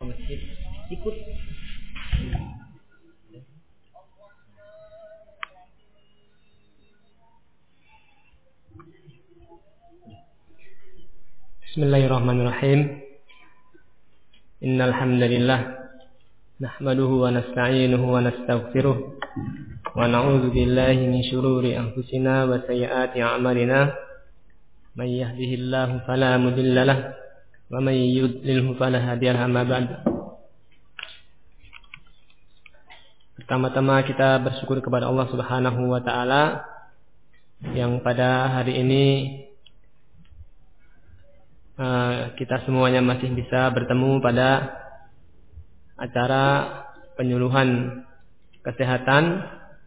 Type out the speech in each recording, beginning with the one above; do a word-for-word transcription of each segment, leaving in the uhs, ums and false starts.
masjid ikut. Bismillahirrahmanirrahim. Innal hamdalillah nahmaduhu wa nasta'inuhu wa nastaghfiruh wa na'udzu billahi min shururi anfusina wa sayyiati a'malina. May yahdihillahu fala mudilla lahu wa may yudlilhu fala hadiya lahu. Amma ba'd. Pertama-tama kita bersyukur kepada Allah Subhanahu wa taala yang pada hari ini uh, kita semuanya masih bisa bertemu pada acara penyuluhan kesehatan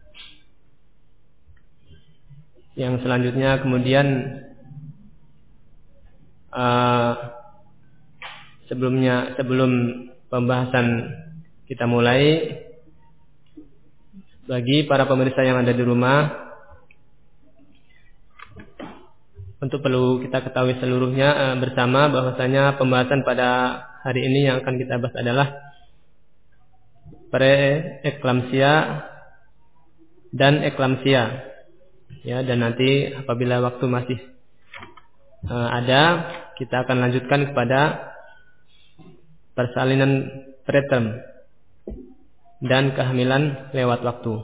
yang selanjutnya kemudian uh, sebelumnya sebelum pembahasan kita mulai, bagi para pemirsa yang ada di rumah, untuk perlu kita ketahui seluruhnya uh, bersama bahwasanya pembahasan pada hari ini yang akan kita bahas adalah preeklamsia dan eklamsia. Ya, dan nanti apabila waktu masih uh, ada, kita akan lanjutkan kepada persalinan preterm dan kehamilan lewat waktu.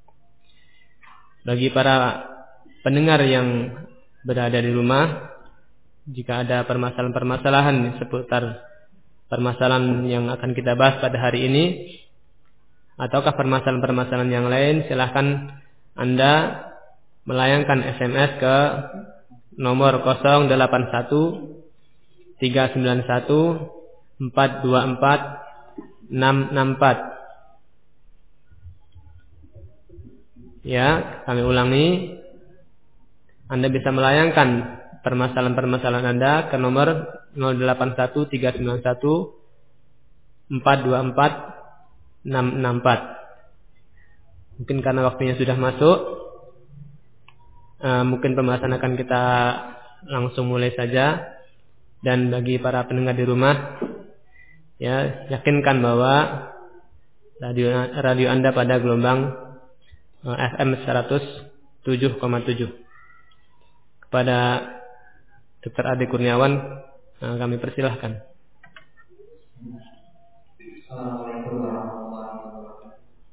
Bagi para pendengar yang berada di rumah, jika ada permasalahan-permasalahan seputar permasalahan yang akan kita bahas pada hari ini, ataukah permasalahan-permasalahan yang lain, silahkan Anda melayangkan S M S ke nomor nol delapan satu tiga sembilan satu empat dua empat enam enam empat. Ya, kami ulangi. Anda bisa melayangkan permasalahan-permasalahan Anda ke nomor nol delapan satu tiga sembilan satu empat dua empat enam enam empat. Mungkin karena waktunya sudah masuk, uh, mungkin pembahasan akan kita langsung mulai saja. Dan bagi para pendengar di rumah, ya, yakinkan bahwa radio radio Anda pada gelombang uh, F M seratus tujuh koma tujuh. Kepada Dokter Ade Kurniawan, uh, kami persilahkan. Assalamualaikum warahmatullahi wabarakatuh.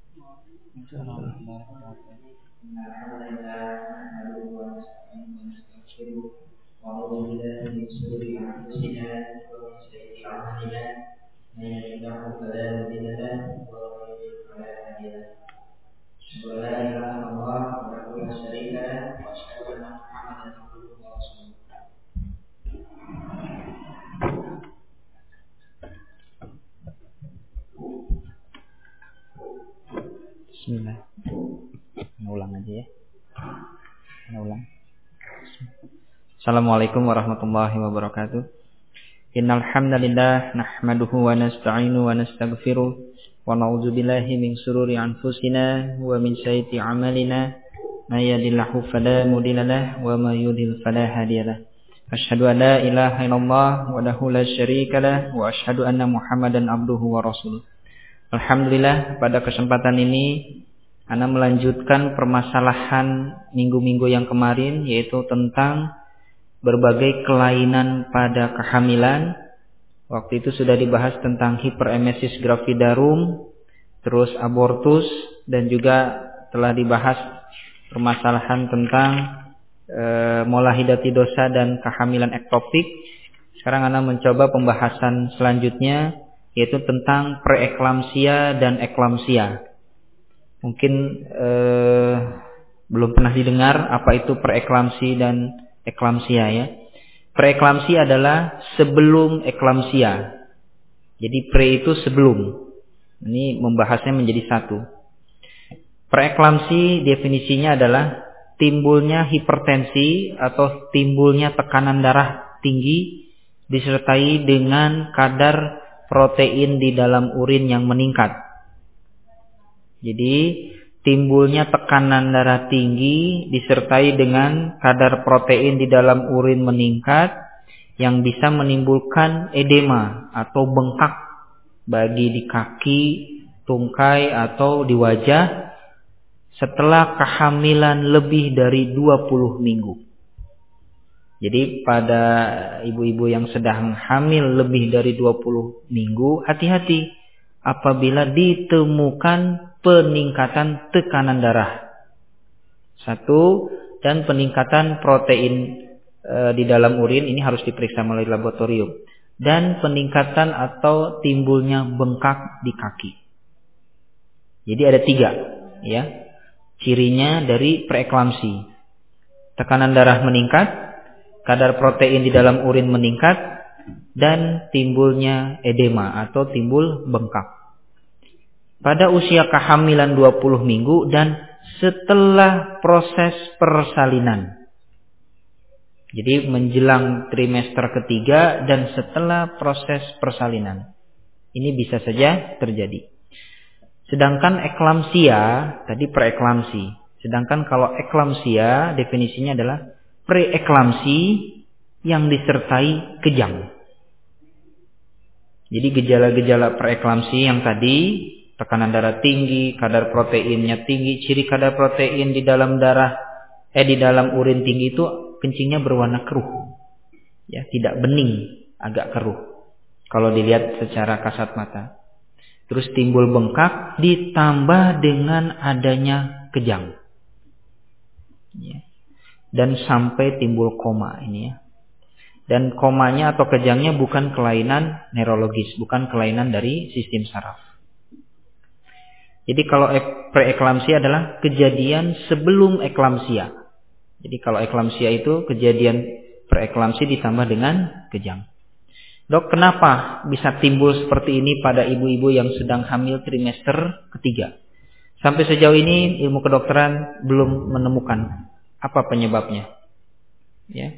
Bismillah. Ulang aja ya. Ulang. Assalamualaikum warahmatullahi wabarakatuh. Innal hamdalillah nahmaduhu wa nasta'inu wa nastaghfiruh wa na'udzu billahi min shururi anfusina wa min sayyiati a'malina. May yahdihillahu fala mudilla lahu wa may yudlil fala hadiya lahu. Asyhadu an la ilaha illallah wahdahu la syarika lahu wa asyhadu anna Muhammadan abduhu wa rasuluh. Alhamdulillah, pada kesempatan ini Ana melanjutkan permasalahan minggu-minggu yang kemarin, yaitu tentang berbagai kelainan pada kehamilan. Waktu itu sudah dibahas tentang hiperemesis gravidarum, terus abortus, dan juga telah dibahas permasalahan tentang e, molahidatidosa dan kehamilan ektopik. Sekarang Ana mencoba pembahasan selanjutnya, yaitu tentang preeklamsia dan eklamsia. Mungkin eh, belum pernah didengar apa itu preeklamsi dan eklamsia ya. Preeklamsi adalah sebelum eklamsia. Jadi pre itu sebelum. Ini membahasnya menjadi satu. Preeklamsi definisinya adalah timbulnya hipertensi atau timbulnya tekanan darah tinggi disertai dengan kadar protein di dalam urin yang meningkat. Jadi timbulnya tekanan darah tinggi disertai dengan kadar protein di dalam urin meningkat yang bisa menimbulkan edema atau bengkak bagi di kaki, tungkai atau di wajah setelah kehamilan lebih dari dua puluh minggu. Jadi pada ibu-ibu yang sedang hamil lebih dari dua puluh minggu, hati-hati apabila ditemukan peningkatan tekanan darah. Satu, dan peningkatan protein e, di dalam urin ini harus diperiksa melalui laboratorium. Dan peningkatan atau timbulnya bengkak di kaki. Jadi ada tiga, ya, cirinya dari preeklamsi. Tekanan darah meningkat, kadar protein di dalam urin meningkat, dan timbulnya edema atau timbul bengkak. Pada usia kehamilan dua puluh minggu dan setelah proses persalinan. Jadi menjelang trimester ketiga dan setelah proses persalinan. Ini bisa saja terjadi. Sedangkan eklamsia, tadi preeklamsi. Sedangkan kalau eklamsia definisinya adalah preeklamsi yang disertai kejang. Jadi gejala-gejala preeklamsi yang tadi, tekanan darah tinggi, kadar proteinnya tinggi, ciri kadar protein di dalam darah eh di dalam urin tinggi itu kencingnya berwarna keruh. Ya, tidak bening, agak keruh. Kalau dilihat secara kasat mata. Terus timbul bengkak ditambah dengan adanya kejang. Ya. Dan sampai timbul koma ini ya. Dan komanya atau kejangnya bukan kelainan neurologis, bukan kelainan dari sistem saraf. Jadi kalau preeklamsia adalah kejadian sebelum eklamsia. Jadi kalau eklamsia itu kejadian preeklamsi ditambah dengan kejang. Dok, kenapa bisa timbul seperti ini pada ibu-ibu yang sedang hamil trimester ketiga? Sampai sejauh ini ilmu kedokteran belum menemukan apa penyebabnya. Ya.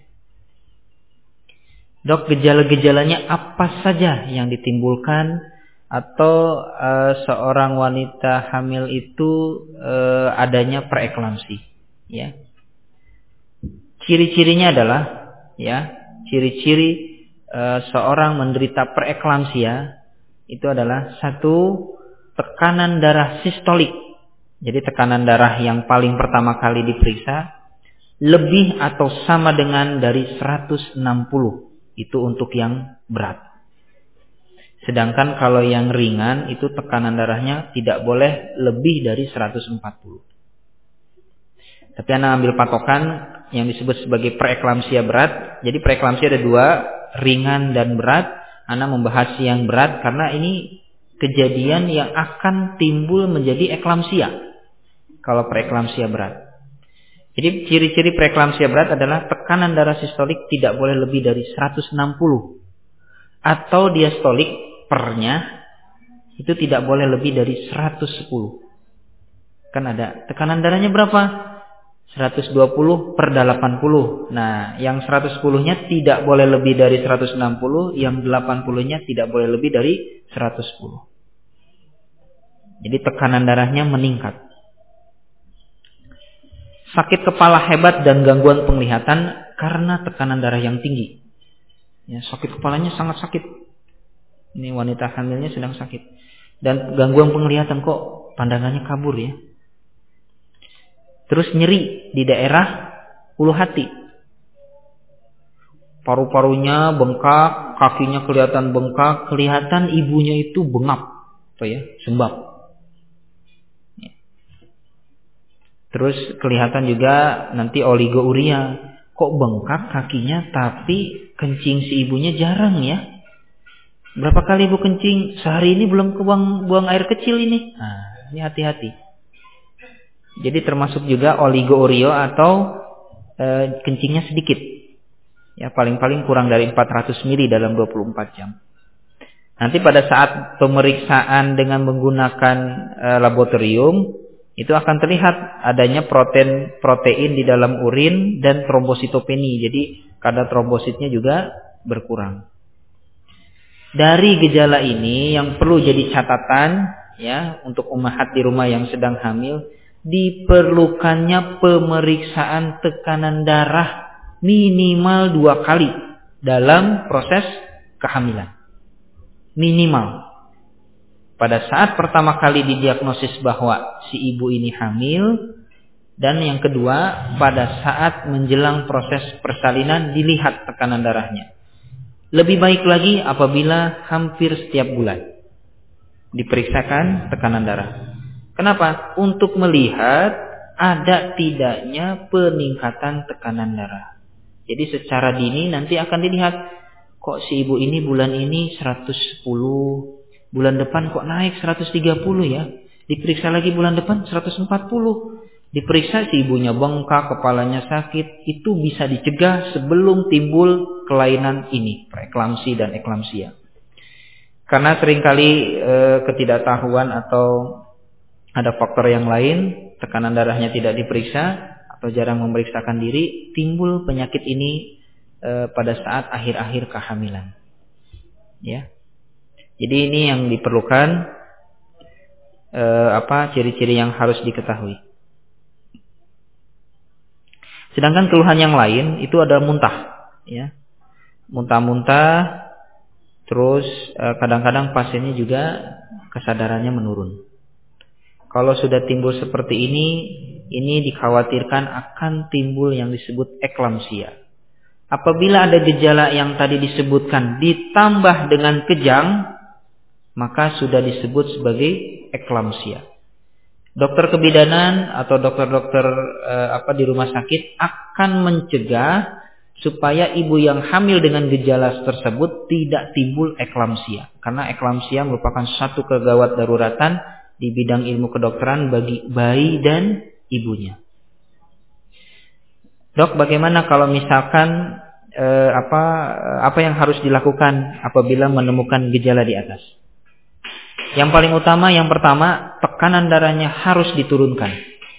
Dok, gejala-gejalanya apa saja yang ditimbulkan atau e, seorang wanita hamil itu e, adanya preeklamsi? Ya. Ciri-cirinya adalah, ya, ciri-ciri e, seorang menderita preeklamsia itu adalah satu, tekanan darah sistolik. Jadi tekanan darah yang paling pertama kali diperiksa lebih atau sama dengan dari seratus enam puluh. Itu untuk yang berat. Sedangkan kalau yang ringan itu tekanan darahnya tidak boleh lebih dari seratus empat puluh. Tapi Anda ambil patokan yang disebut sebagai preeklamsia berat. Jadi preeklamsia ada dua, ringan dan berat. Anda membahas yang berat karena ini kejadian yang akan timbul menjadi eklamsia. Kalau preeklamsia berat. Jadi ciri-ciri preeklamsia berat adalah tekanan darah sistolik tidak boleh lebih dari seratus enam puluh. Atau diastolik pernya itu tidak boleh lebih dari seratus sepuluh. Kan ada tekanan darahnya berapa? seratus dua puluh per delapan puluh. Nah, yang seratus sepuluh-nya tidak boleh lebih dari seratus enam puluh, yang delapan puluh-nya tidak boleh lebih dari seratus sepuluh. Jadi tekanan darahnya meningkat. Sakit kepala hebat dan gangguan penglihatan karena tekanan darah yang tinggi. Ya, sakit kepalanya sangat sakit. Ini wanita hamilnya sedang sakit. Dan gangguan penglihatan kok pandangannya kabur ya. Terus nyeri di daerah ulu hati. Paru-parunya bengkak, kakinya kelihatan bengkak, kelihatan ibunya itu bengap, apa ya, sembab. Terus kelihatan juga nanti oligouria. Kok bengkak kakinya tapi kencing si ibunya jarang ya. Berapa kali ibu kencing? Sehari ini belum kebuang buang air kecil ini. Nah, ini hati-hati. Jadi termasuk juga oligouria atau e, kencingnya sedikit. Ya, paling-paling kurang dari empat ratus mililiter dalam dua puluh empat jam. Nanti pada saat pemeriksaan dengan menggunakan e, laboratorium itu akan terlihat adanya protein protein di dalam urin dan trombositopeni. Jadi kadar trombositnya juga berkurang. Dari gejala ini yang perlu jadi catatan ya untuk ummahat di rumah yang sedang hamil, diperlukannya pemeriksaan tekanan darah minimal dua kali dalam proses kehamilan. Minimal. Pada saat pertama kali didiagnosis bahwa si ibu ini hamil, dan yang kedua pada saat menjelang proses persalinan dilihat tekanan darahnya. Lebih baik lagi apabila hampir setiap bulan diperiksakan tekanan darah. Kenapa? Untuk melihat ada tidaknya peningkatan tekanan darah. Jadi secara dini nanti akan dilihat, kok si ibu ini bulan ini seratus sepuluh, bulan depan kok naik seratus tiga puluh ya. Diperiksa lagi bulan depan seratus empat puluh. Diperiksa si ibunya bengkak, kepalanya sakit, itu bisa dicegah sebelum timbul kelainan ini, preeklamsi dan eklamsia. Karena seringkali e, ketidaktahuan atau ada faktor yang lain, tekanan darahnya tidak diperiksa atau jarang memeriksakan diri, timbul penyakit ini e, pada saat akhir-akhir kehamilan. Ya. Jadi ini yang diperlukan, e, apa ciri-ciri yang harus diketahui. Sedangkan keluhan yang lain itu ada muntah, ya, muntah-muntah, terus kadang-kadang pasiennya juga kesadarannya menurun. Kalau sudah timbul seperti ini, ini dikhawatirkan akan timbul yang disebut eklamsia. Apabila ada gejala yang tadi disebutkan ditambah dengan kejang, maka sudah disebut sebagai eklamsia. Dokter kebidanan atau dokter-dokter eh, apa di rumah sakit akan mencegah supaya ibu yang hamil dengan gejala tersebut tidak timbul eklamsia. Karena eklamsia merupakan satu kegawat daruratan di bidang ilmu kedokteran bagi bayi dan ibunya. Dok, bagaimana kalau misalkan eh, apa apa yang harus dilakukan apabila menemukan gejala di atas? Yang paling utama, yang pertama, tekanan darahnya harus diturunkan.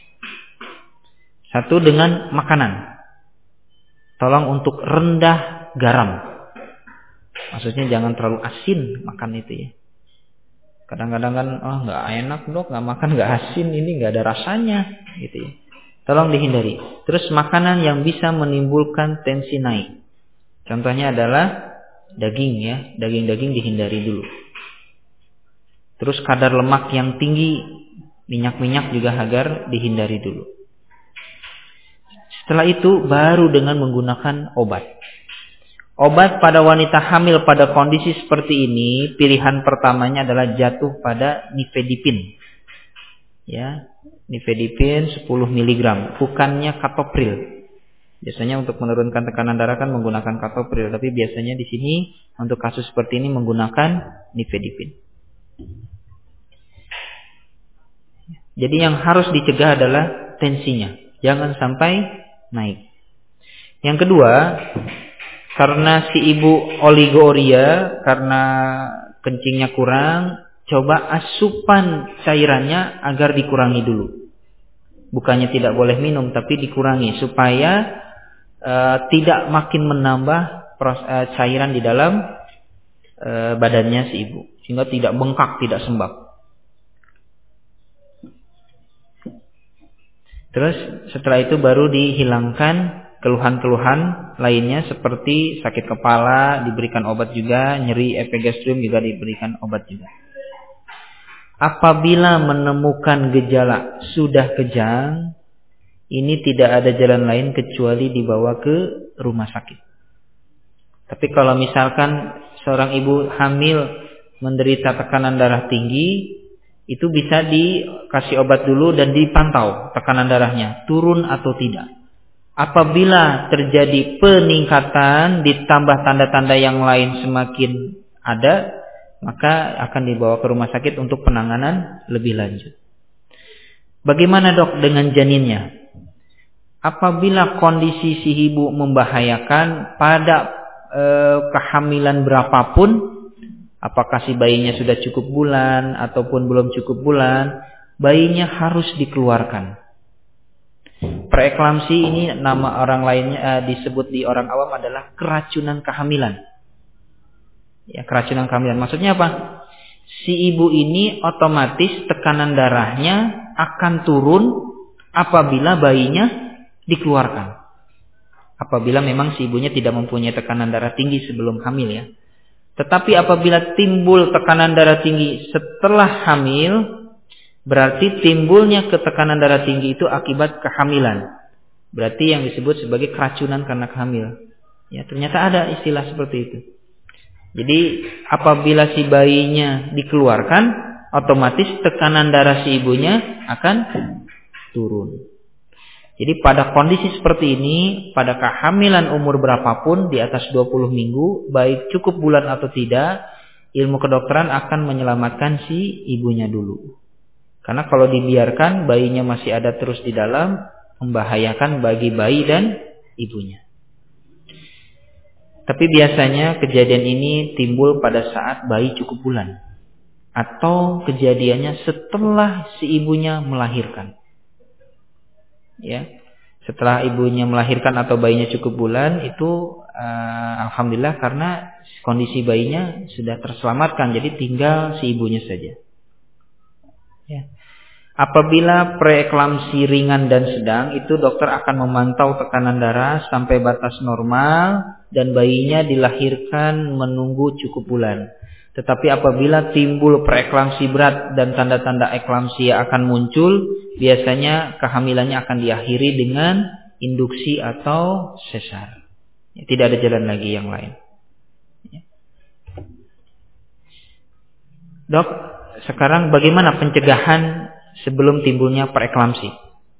Satu, dengan makanan. Tolong untuk rendah garam. Maksudnya jangan terlalu asin makan itu ya. Kadang-kadang kan, oh nggak enak dok, nggak makan nggak asin, ini nggak ada rasanya, gitu ya. Tolong dihindari. Terus makanan yang bisa menimbulkan tensi naik. Contohnya adalah daging ya, daging-daging dihindari dulu. Terus kadar lemak yang tinggi, minyak-minyak juga agar dihindari dulu. Setelah itu baru dengan menggunakan obat. Obat pada wanita hamil pada kondisi seperti ini, pilihan pertamanya adalah jatuh pada nifedipin. Ya, nifedipin sepuluh miligram, bukannya katopril. Biasanya untuk menurunkan tekanan darah kan menggunakan katopril, tapi biasanya di sini untuk kasus seperti ini menggunakan nifedipin. Jadi yang harus dicegah adalah tensinya, jangan sampai naik. Yang kedua, karena si ibu oligouria, karena kencingnya kurang, coba asupan cairannya agar dikurangi dulu. Bukannya tidak boleh minum, tapi dikurangi supaya uh, tidak makin menambah pros, uh, cairan di dalam uh, badannya si ibu, sehingga tidak bengkak, tidak sembab. Terus setelah itu baru dihilangkan keluhan-keluhan lainnya seperti sakit kepala, diberikan obat juga, nyeri epigastrium juga diberikan obat juga. Apabila menemukan gejala sudah kejang, ini tidak ada jalan lain kecuali dibawa ke rumah sakit. Tapi kalau misalkan seorang ibu hamil menderita tekanan darah tinggi, itu bisa dikasih obat dulu dan dipantau tekanan darahnya turun atau tidak. Apabila terjadi peningkatan ditambah tanda-tanda yang lain semakin ada, maka akan dibawa ke rumah sakit untuk penanganan lebih lanjut. Bagaimana dok dengan janinnya? Apabila kondisi si ibu membahayakan pada e, kehamilan berapapun, apakah si bayinya sudah cukup bulan ataupun belum cukup bulan, bayinya harus dikeluarkan. Preeklamsi ini nama orang lainnya eh, disebut di orang awam adalah keracunan kehamilan. Ya, keracunan kehamilan. Maksudnya apa? Si ibu ini otomatis tekanan darahnya akan turun apabila bayinya dikeluarkan. Apabila memang si ibunya tidak mempunyai tekanan darah tinggi sebelum hamil ya. Tetapi apabila timbul tekanan darah tinggi setelah hamil, berarti timbulnya ketekanan darah tinggi itu akibat kehamilan. Berarti yang disebut sebagai keracunan karena kehamilan. Ya, ternyata ada istilah seperti itu. Jadi apabila si bayinya dikeluarkan, otomatis tekanan darah si ibunya akan turun. Jadi pada kondisi seperti ini, pada kehamilan umur berapapun di atas dua puluh minggu, baik cukup bulan atau tidak, ilmu kedokteran akan menyelamatkan si ibunya dulu. Karena kalau dibiarkan bayinya masih ada terus di dalam, membahayakan bagi bayi dan ibunya. Tapi biasanya kejadian ini timbul pada saat bayi cukup bulan, atau kejadiannya setelah si ibunya melahirkan. Ya, setelah ibunya melahirkan atau bayinya cukup bulan itu uh, alhamdulillah karena kondisi bayinya sudah terselamatkan, jadi tinggal si ibunya saja. Ya. Apabila preeklamsi ringan dan sedang, itu dokter akan memantau tekanan darah sampai batas normal dan bayinya dilahirkan menunggu cukup bulan. Tetapi apabila timbul preeklamsi berat dan tanda-tanda eklamsia akan muncul, biasanya kehamilannya akan diakhiri dengan induksi atau sesar. Tidak ada jalan lagi yang lain. Dok, sekarang bagaimana pencegahan sebelum timbulnya preeklamsi?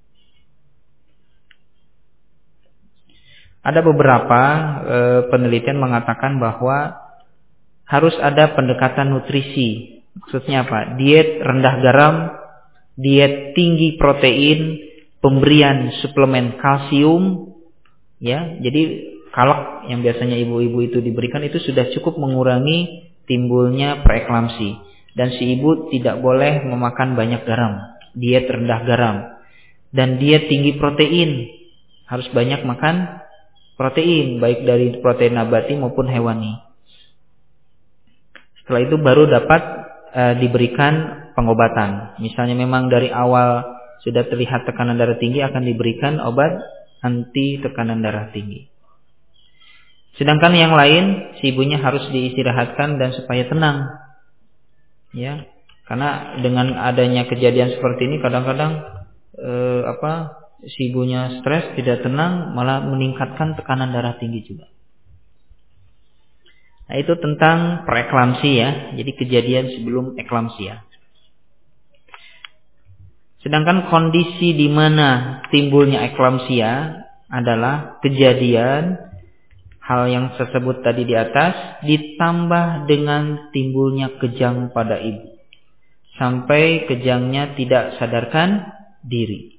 Ada beberapa e, penelitian mengatakan bahwa harus ada pendekatan nutrisi. Maksudnya apa? Diet rendah garam, diet tinggi protein, pemberian suplemen kalsium, ya. Jadi kalak yang biasanya ibu-ibu itu diberikan itu sudah cukup mengurangi timbulnya preeklamsi. Dan si ibu tidak boleh memakan banyak garam, diet rendah garam. Dan diet tinggi protein, harus banyak makan protein, baik dari protein nabati maupun hewani. Setelah itu baru dapat e, diberikan pengobatan. Misalnya memang dari awal sudah terlihat tekanan darah tinggi, akan diberikan obat anti tekanan darah tinggi. Sedangkan yang lain, si ibunya harus diistirahatkan dan supaya tenang. Ya, karena dengan adanya kejadian seperti ini kadang-kadang eh, apa si ibunya stres, tidak tenang, malah meningkatkan tekanan darah tinggi juga. Nah, itu tentang preeklamsi ya. Jadi kejadian sebelum eklamsia. Sedangkan kondisi di mana timbulnya eklamsia adalah kejadian hal yang tersebut tadi di atas ditambah dengan timbulnya kejang pada ibu sampai kejangnya tidak sadarkan diri.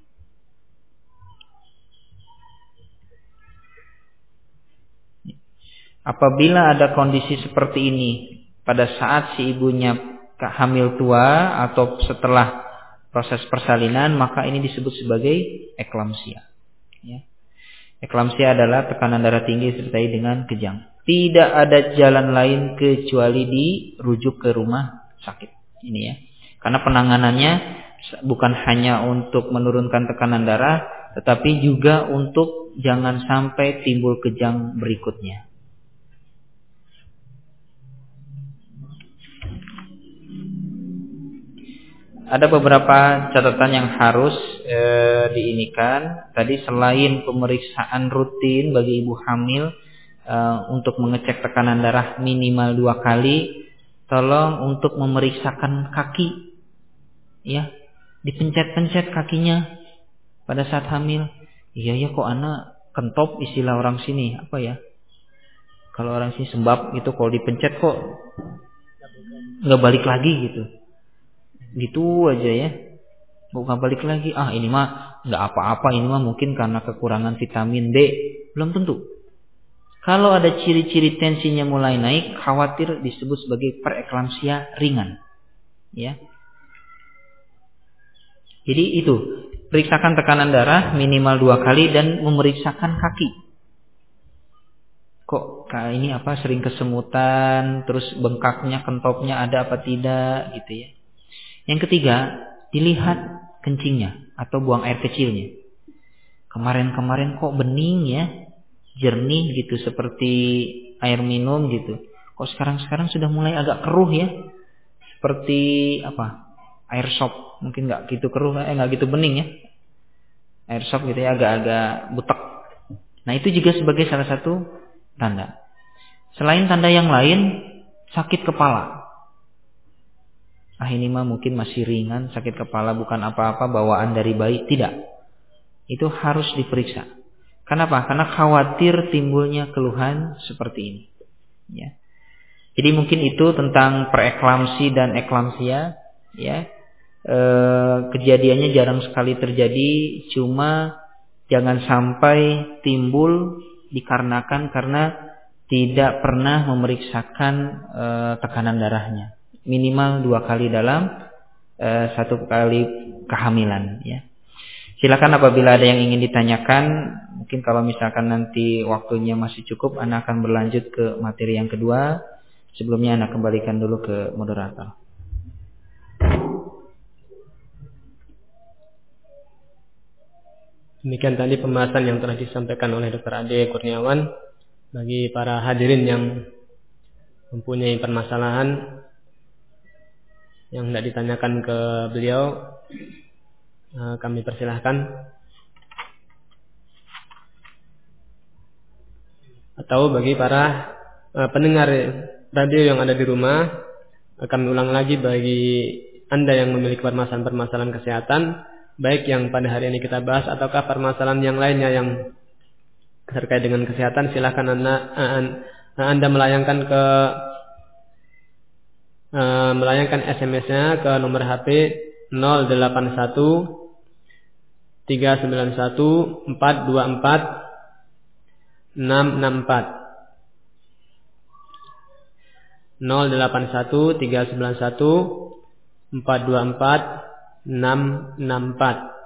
Apabila ada kondisi seperti ini pada saat si ibunya hamil tua atau setelah proses persalinan, maka ini disebut sebagai eklamsia. Ya. Eklamsia adalah tekanan darah tinggi disertai dengan kejang. Tidak ada jalan lain kecuali dirujuk ke rumah sakit. Ini ya. Karena penanganannya bukan hanya untuk menurunkan tekanan darah, tetapi juga untuk jangan sampai timbul kejang berikutnya. Ada beberapa catatan yang harus e, diinikan. Tadi selain pemeriksaan rutin bagi ibu hamil e, untuk mengecek tekanan darah minimal dua kali, tolong untuk memeriksakan kaki, ya, dipencet-pencet kakinya pada saat hamil. Iya ya, kok anak kentop, istilah orang sini apa ya? Kalau orang sini sembab gitu, kalau dipencet kok nggak balik lagi gitu. Gitu aja ya, bukan balik lagi. Ah ini mah nggak apa-apa, ini mah mungkin karena kekurangan vitamin D. Belum tentu. Kalau ada ciri-ciri tensinya mulai naik, khawatir disebut sebagai preeklamsia ringan. Ya. Jadi itu, periksakan tekanan darah minimal dua kali dan memeriksakan kaki. Kok kayak ini apa sering kesemutan, terus bengkaknya, kentopnya ada apa tidak gitu ya. Yang ketiga, dilihat kencingnya atau buang air kecilnya. Kemarin-kemarin kok bening ya, jernih gitu seperti air minum gitu. Kok sekarang-sekarang sudah mulai agak keruh ya? Seperti apa? Air sop, mungkin nggak gitu keruh, eh nggak gitu bening ya. Air sop gitu ya, agak-agak butek. Nah itu juga sebagai salah satu tanda. Selain tanda yang lain, sakit kepala. Ah ini mah mungkin masih ringan, sakit kepala bukan apa-apa, bawaan dari bayi. Tidak. Itu harus diperiksa. Kenapa? Karena khawatir timbulnya keluhan seperti ini. Ya. Jadi mungkin itu tentang preeklamsi dan eklamsia. Ya. E, kejadiannya jarang sekali terjadi, cuma jangan sampai timbul dikarenakan karena tidak pernah memeriksakan e, tekanan darahnya. Minimal dua kali dalam e, satu kali kehamilan. Ya. Silakan apabila ada yang ingin ditanyakan. Mungkin kalau misalkan nanti waktunya masih cukup, Ana akan berlanjut ke materi yang kedua. Sebelumnya Ana kembalikan dulu ke moderator. Demikian tadi pembahasan yang telah disampaikan oleh Doktor Ade Kurniawan. Bagi para hadirin yang mempunyai permasalahan yang tidak ditanyakan ke beliau, kami persilahkan. Atau bagi para pendengar radio yang ada di rumah, kami ulang lagi bagi Anda yang memiliki permasalahan-permasalahan kesehatan, baik yang pada hari ini kita bahas ataukah permasalahan yang lainnya yang terkait dengan kesehatan, silakan Anda, anda melayangkan ke melayangkan S M S-nya ke nomor H P nol delapan satu tiga sembilan satu empat dua empat enam enam empat nol delapan satu tiga sembilan satu empat dua empat enam enam empat.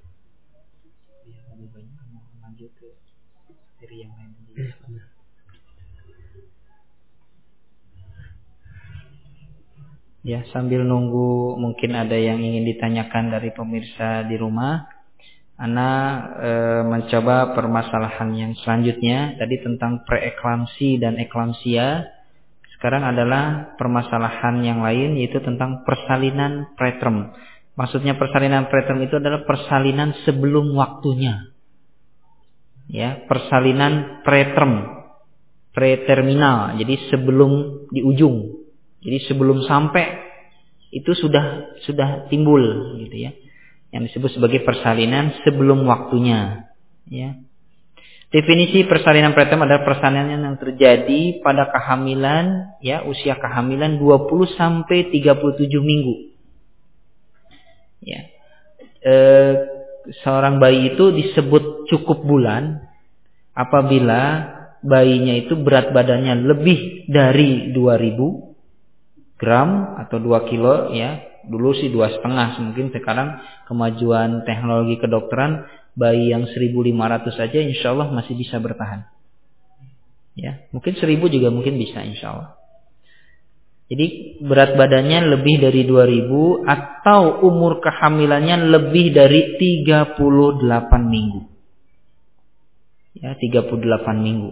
Ya, sambil nunggu mungkin ada yang ingin ditanyakan dari pemirsa di rumah, Ana e, mencoba permasalahan yang selanjutnya. Tadi tentang preeklamsi dan eklamsia. Sekarang adalah permasalahan yang lain, yaitu tentang persalinan preterm. Maksudnya persalinan preterm itu adalah persalinan sebelum waktunya. Ya, persalinan preterm, preterminal. Jadi sebelum di ujung. Jadi sebelum sampai itu sudah sudah timbul gitu ya. Yang disebut sebagai persalinan sebelum waktunya, ya. Definisi persalinan preterm adalah persalinan yang terjadi pada kehamilan, ya, usia kehamilan dua puluh sampai tiga puluh tujuh minggu. Ya. E, seorang bayi itu disebut cukup bulan apabila bayinya itu berat badannya lebih dari dua ribu gram atau dua kilo, ya. Dulu sih dua setengah, mungkin sekarang kemajuan teknologi kedokteran, bayi yang seribu lima ratus saja insya Allah masih bisa bertahan. Ya, mungkin seribu juga mungkin bisa insya Allah. Jadi berat badannya lebih dari dua ribu atau umur kehamilannya lebih dari tiga puluh delapan minggu. Ya, tiga puluh delapan minggu.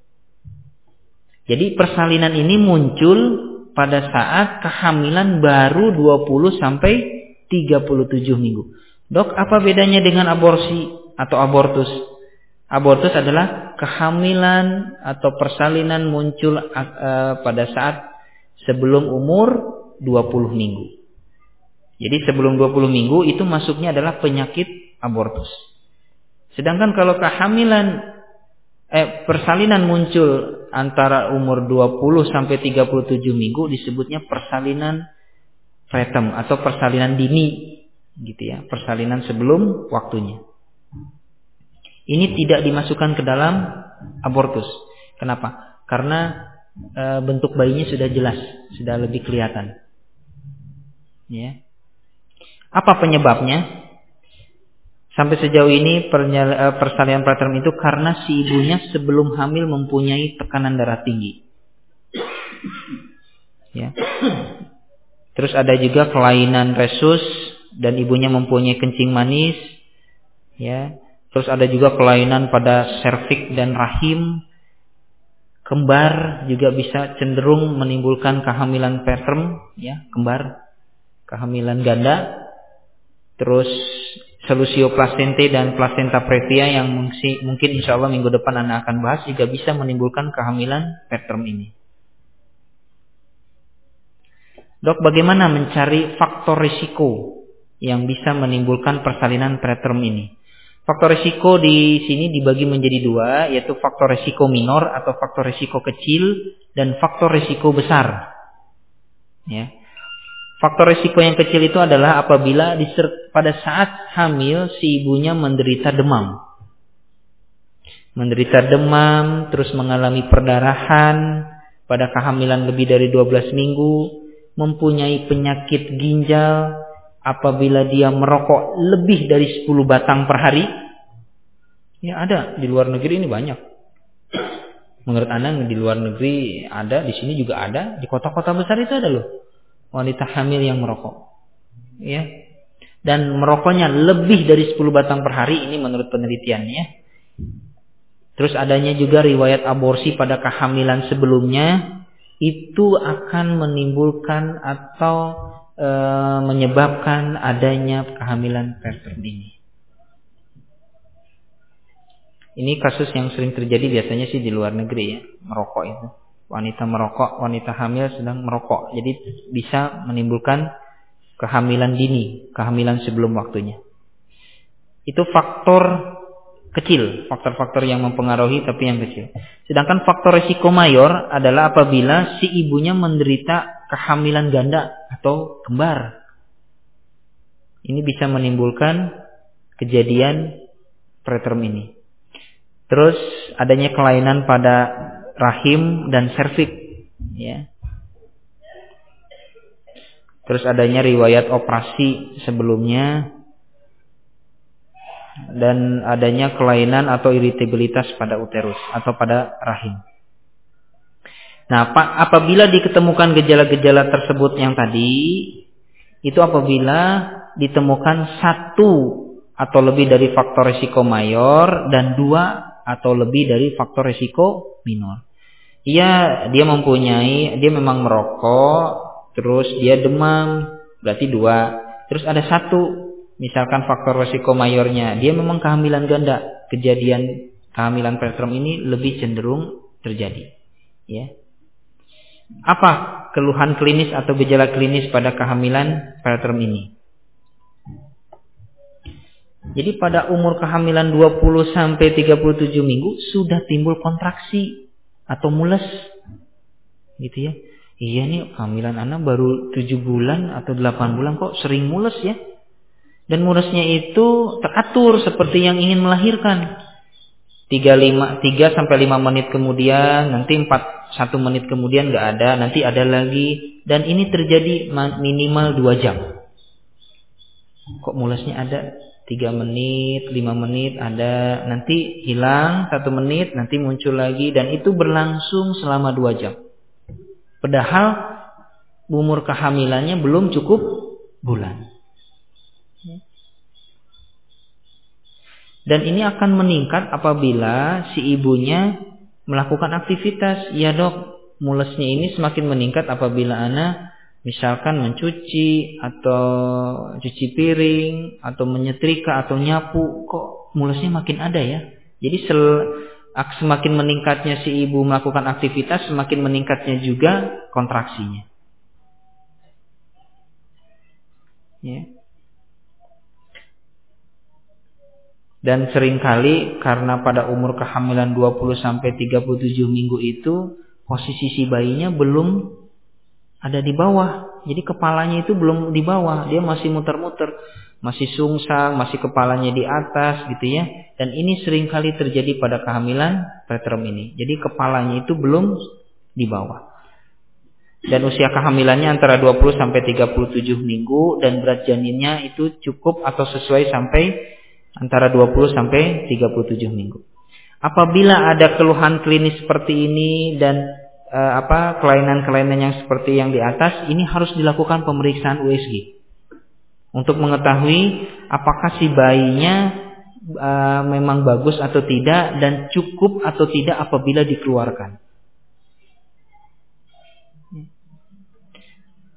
Jadi persalinan ini muncul pada saat kehamilan baru dua puluh sampai tiga puluh tujuh minggu. Dok, apa bedanya dengan aborsi atau abortus? Abortus adalah kehamilan atau persalinan muncul uh, pada saat sebelum umur dua puluh minggu. Jadi sebelum dua puluh minggu itu masuknya adalah penyakit abortus. Sedangkan kalau kehamilan eh persalinan muncul antara umur dua puluh sampai tiga puluh tujuh minggu disebutnya persalinan preterm atau persalinan dini gitu ya, persalinan sebelum waktunya. Ini tidak dimasukkan ke dalam abortus. Kenapa? Karena e, bentuk bayinya sudah jelas, sudah lebih kelihatan. Ya. Apa penyebabnya? Sampai sejauh ini persalinan preterm itu karena si ibunya sebelum hamil mempunyai tekanan darah tinggi. Ya. Terus ada juga kelainan resus dan ibunya mempunyai kencing manis. Ya. Terus ada juga kelainan pada serviks dan rahim. Kembar juga bisa cenderung menimbulkan kehamilan preterm, ya, kembar, kehamilan ganda. Terus selusio placentae dan placenta previa yang mungkin insya Allah minggu depan Anda akan bahas juga bisa menimbulkan kehamilan preterm ini. Dok, bagaimana mencari faktor risiko yang bisa menimbulkan persalinan preterm ini? Faktor risiko di sini dibagi menjadi dua, yaitu faktor risiko minor atau faktor risiko kecil dan faktor risiko besar. Ya. Faktor risiko yang kecil itu adalah apabila pada saat hamil si ibunya menderita demam. Menderita demam, terus mengalami perdarahan pada kehamilan lebih dari dua belas minggu, mempunyai penyakit ginjal, apabila dia merokok lebih dari sepuluh batang per hari. Ya, ada di luar negeri ini banyak. Menurut Anda di luar negeri ada, di sini juga ada, di kota-kota besar itu ada loh wanita hamil yang merokok. Ya. Dan merokoknya lebih dari sepuluh batang per hari, ini menurut penelitiannya. Terus adanya juga riwayat aborsi pada kehamilan sebelumnya, itu akan menimbulkan atau e, menyebabkan adanya kehamilan preterm ini. Ini kasus yang sering terjadi biasanya sih di luar negeri ya, merokok itu. Wanita merokok, wanita hamil sedang merokok. Jadi bisa menimbulkan kehamilan dini, kehamilan sebelum waktunya. Itu faktor kecil, faktor-faktor yang mempengaruhi tapi yang kecil. Sedangkan faktor risiko mayor adalah apabila si ibunya menderita kehamilan ganda atau kembar. Ini bisa menimbulkan kejadian preterm ini. Terus adanya kelainan pada rahim dan serviks, ya. Terus adanya riwayat operasi sebelumnya dan adanya kelainan atau iritabilitas pada uterus atau pada rahim. Nah, apabila diketemukan gejala-gejala tersebut yang tadi, itu apabila ditemukan satu atau lebih dari faktor risiko mayor dan dua atau lebih dari faktor risiko minor. Iya, dia mempunyai, dia memang merokok, terus dia demam, berarti dua. Terus ada satu, misalkan faktor risiko mayornya, dia memang kehamilan ganda, kejadian kehamilan preterm ini lebih cenderung terjadi. Ya. Apa keluhan klinis atau gejala klinis pada kehamilan preterm ini? Jadi pada umur kehamilan dua puluh sampai tiga puluh tujuh minggu sudah timbul kontraksi atau mules. Gitu ya. Iya nih kehamilan anak baru tujuh bulan atau delapan bulan kok sering mules ya. Dan mulesnya itu teratur seperti yang ingin melahirkan. tiga sampai lima menit kemudian, nanti empat satu menit kemudian enggak ada, nanti ada lagi, dan ini terjadi minimal dua jam. Kok mulesnya ada tiga menit, lima menit ada, nanti hilang satu menit, nanti muncul lagi, dan itu berlangsung selama dua jam. Padahal umur kehamilannya belum cukup bulan. Dan ini akan meningkat apabila si ibunya melakukan aktivitas. Ya dok, mulesnya ini semakin meningkat apabila anak misalkan mencuci atau cuci piring atau menyetrika atau nyapu, kok mulesnya makin ada ya. Jadi sel, semakin meningkatnya si ibu melakukan aktivitas, semakin meningkatnya juga kontraksinya. Ya. Dan seringkali karena pada umur kehamilan dua puluh sampai tiga puluh tujuh minggu itu posisi si bayinya belum ada di bawah. Jadi kepalanya itu belum di bawah, dia masih muter-muter, masih sungsang, masih kepalanya di atas gitu ya. Dan ini seringkali terjadi pada kehamilan preterm ini. Jadi kepalanya itu belum di bawah. Dan usia kehamilannya antara dua puluh sampai tiga puluh tujuh minggu dan berat janinnya itu cukup atau sesuai sampai antara dua puluh sampai tiga puluh tujuh minggu. Apabila ada keluhan klinis seperti ini dan e, apa kelainan-kelainan yang seperti yang di atas, ini harus dilakukan pemeriksaan U S G untuk mengetahui apakah si bayinya e, memang bagus atau tidak dan cukup atau tidak apabila dikeluarkan.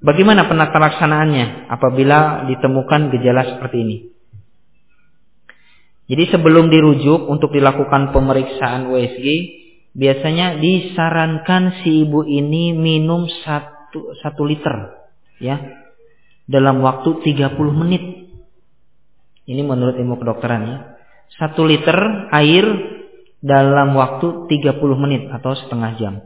Bagaimana pelaksanaannya apabila ditemukan gejala seperti ini? Jadi sebelum dirujuk untuk dilakukan pemeriksaan U S G, biasanya disarankan si ibu ini minum satu, satu liter, ya, dalam waktu tiga puluh menit. Ini menurut ilmu kedokteran, ya. Satu liter air dalam waktu tiga puluh menit atau setengah jam.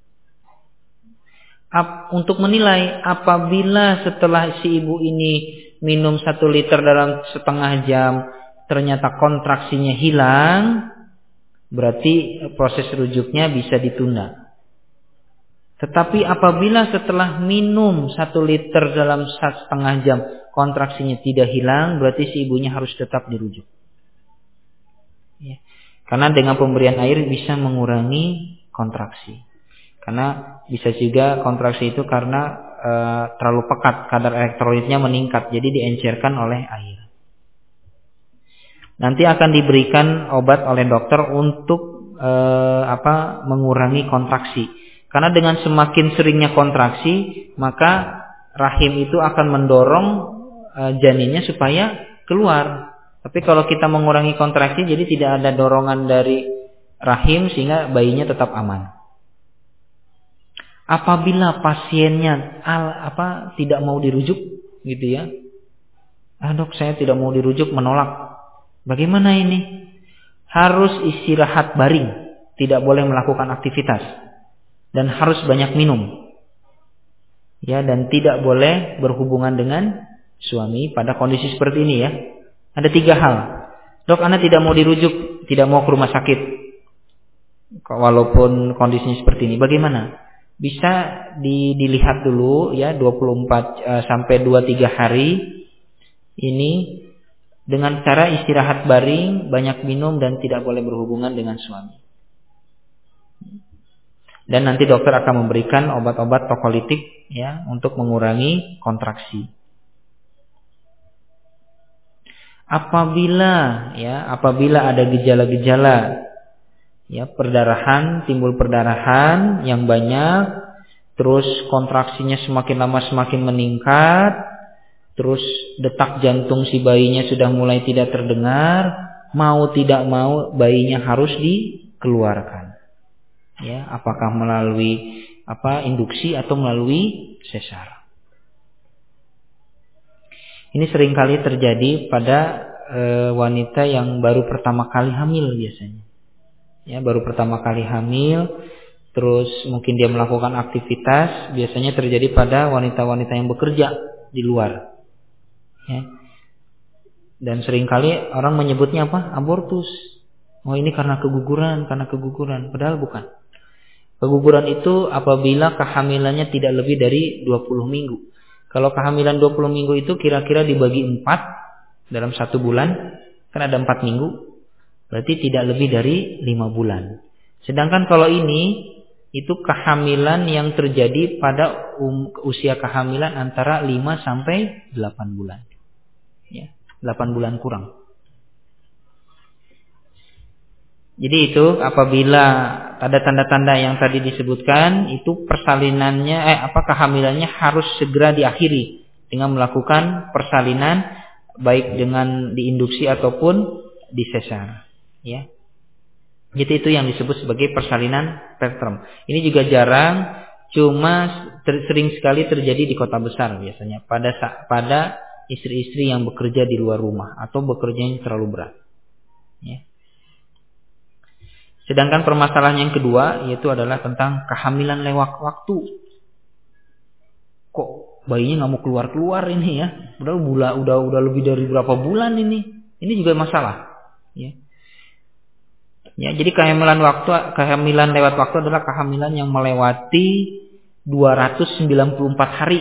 Untuk menilai apabila setelah si ibu ini minum satu liter dalam setengah jam ternyata kontraksinya hilang, berarti proses rujuknya bisa ditunda. Tetapi apabila setelah minum satu liter dalam setengah jam kontraksinya tidak hilang, berarti si ibunya harus tetap dirujuk. Ya. Karena dengan pemberian air bisa mengurangi kontraksi. Karena bisa juga kontraksi itu karena e, terlalu pekat, kadar elektrolitnya meningkat, jadi diencerkan oleh air. Nanti akan diberikan obat oleh dokter untuk e, apa mengurangi kontraksi. Karena dengan semakin seringnya kontraksi, maka rahim itu akan mendorong e, janinnya supaya keluar. Tapi kalau kita mengurangi kontraksi, jadi tidak ada dorongan dari rahim sehingga bayinya tetap aman. Apabila pasiennya al, apa tidak mau dirujuk, gitu ya, ah dok saya tidak mau dirujuk, menolak. Bagaimana ini? Harus istirahat baring, tidak boleh melakukan aktivitas, dan harus banyak minum, ya, dan tidak boleh berhubungan dengan suami pada kondisi seperti ini, ya. Ada tiga hal. Dok, Anda tidak mau dirujuk, tidak mau ke rumah sakit, walaupun kondisinya seperti ini. Bagaimana? Bisa di, dilihat dulu, ya, dua puluh empat uh, sampai dua puluh tiga hari ini dengan cara istirahat baring, banyak minum dan tidak boleh berhubungan dengan suami. Dan nanti dokter akan memberikan obat-obat tokolitik, ya, untuk mengurangi kontraksi. Apabila ya, apabila ada gejala-gejala, ya, perdarahan, timbul perdarahan yang banyak, terus kontraksinya semakin lama semakin meningkat, terus detak jantung si bayinya sudah mulai tidak terdengar, mau tidak mau bayinya harus dikeluarkan. Ya, apakah melalui apa induksi atau melalui sesar. Ini seringkali terjadi pada e, wanita yang baru pertama kali hamil biasanya. Ya, baru pertama kali hamil, terus mungkin dia melakukan aktivitas, biasanya terjadi pada wanita-wanita yang bekerja di luar. Ya. Dan seringkali orang menyebutnya apa? Abortus. Oh, ini karena keguguran, karena keguguran. Padahal bukan. Keguguran itu apabila kehamilannya tidak lebih dari dua puluh minggu. Kalau kehamilan dua puluh minggu itu kira-kira dibagi empat dalam satu bulan, kan ada empat minggu. Berarti tidak lebih dari lima bulan. Sedangkan kalau ini, itu kehamilan yang terjadi pada um, usia kehamilan antara lima sampai delapan bulan. Ya, delapan bulan kurang. Jadi itu apabila ada tanda-tanda yang tadi disebutkan, itu persalinannya, eh apa kehamilannya harus segera diakhiri dengan melakukan persalinan, baik dengan diinduksi ataupun di sesar. Ya, jadi itu yang disebut sebagai persalinan preterm. Ini juga jarang, cuma ter, sering sekali terjadi di kota besar biasanya pada pada istri-istri yang bekerja di luar rumah atau bekerjanya terlalu berat. Ya. Sedangkan permasalahan yang kedua yaitu adalah tentang kehamilan lewat waktu. Kok bayinya nggak mau keluar-keluar ini ya? Udah udah udah udah lebih dari berapa bulan ini? Ini juga masalah. Ya. Ya, jadi kehamilan waktu, kehamilan lewat waktu adalah kehamilan yang melewati dua ratus sembilan puluh empat hari.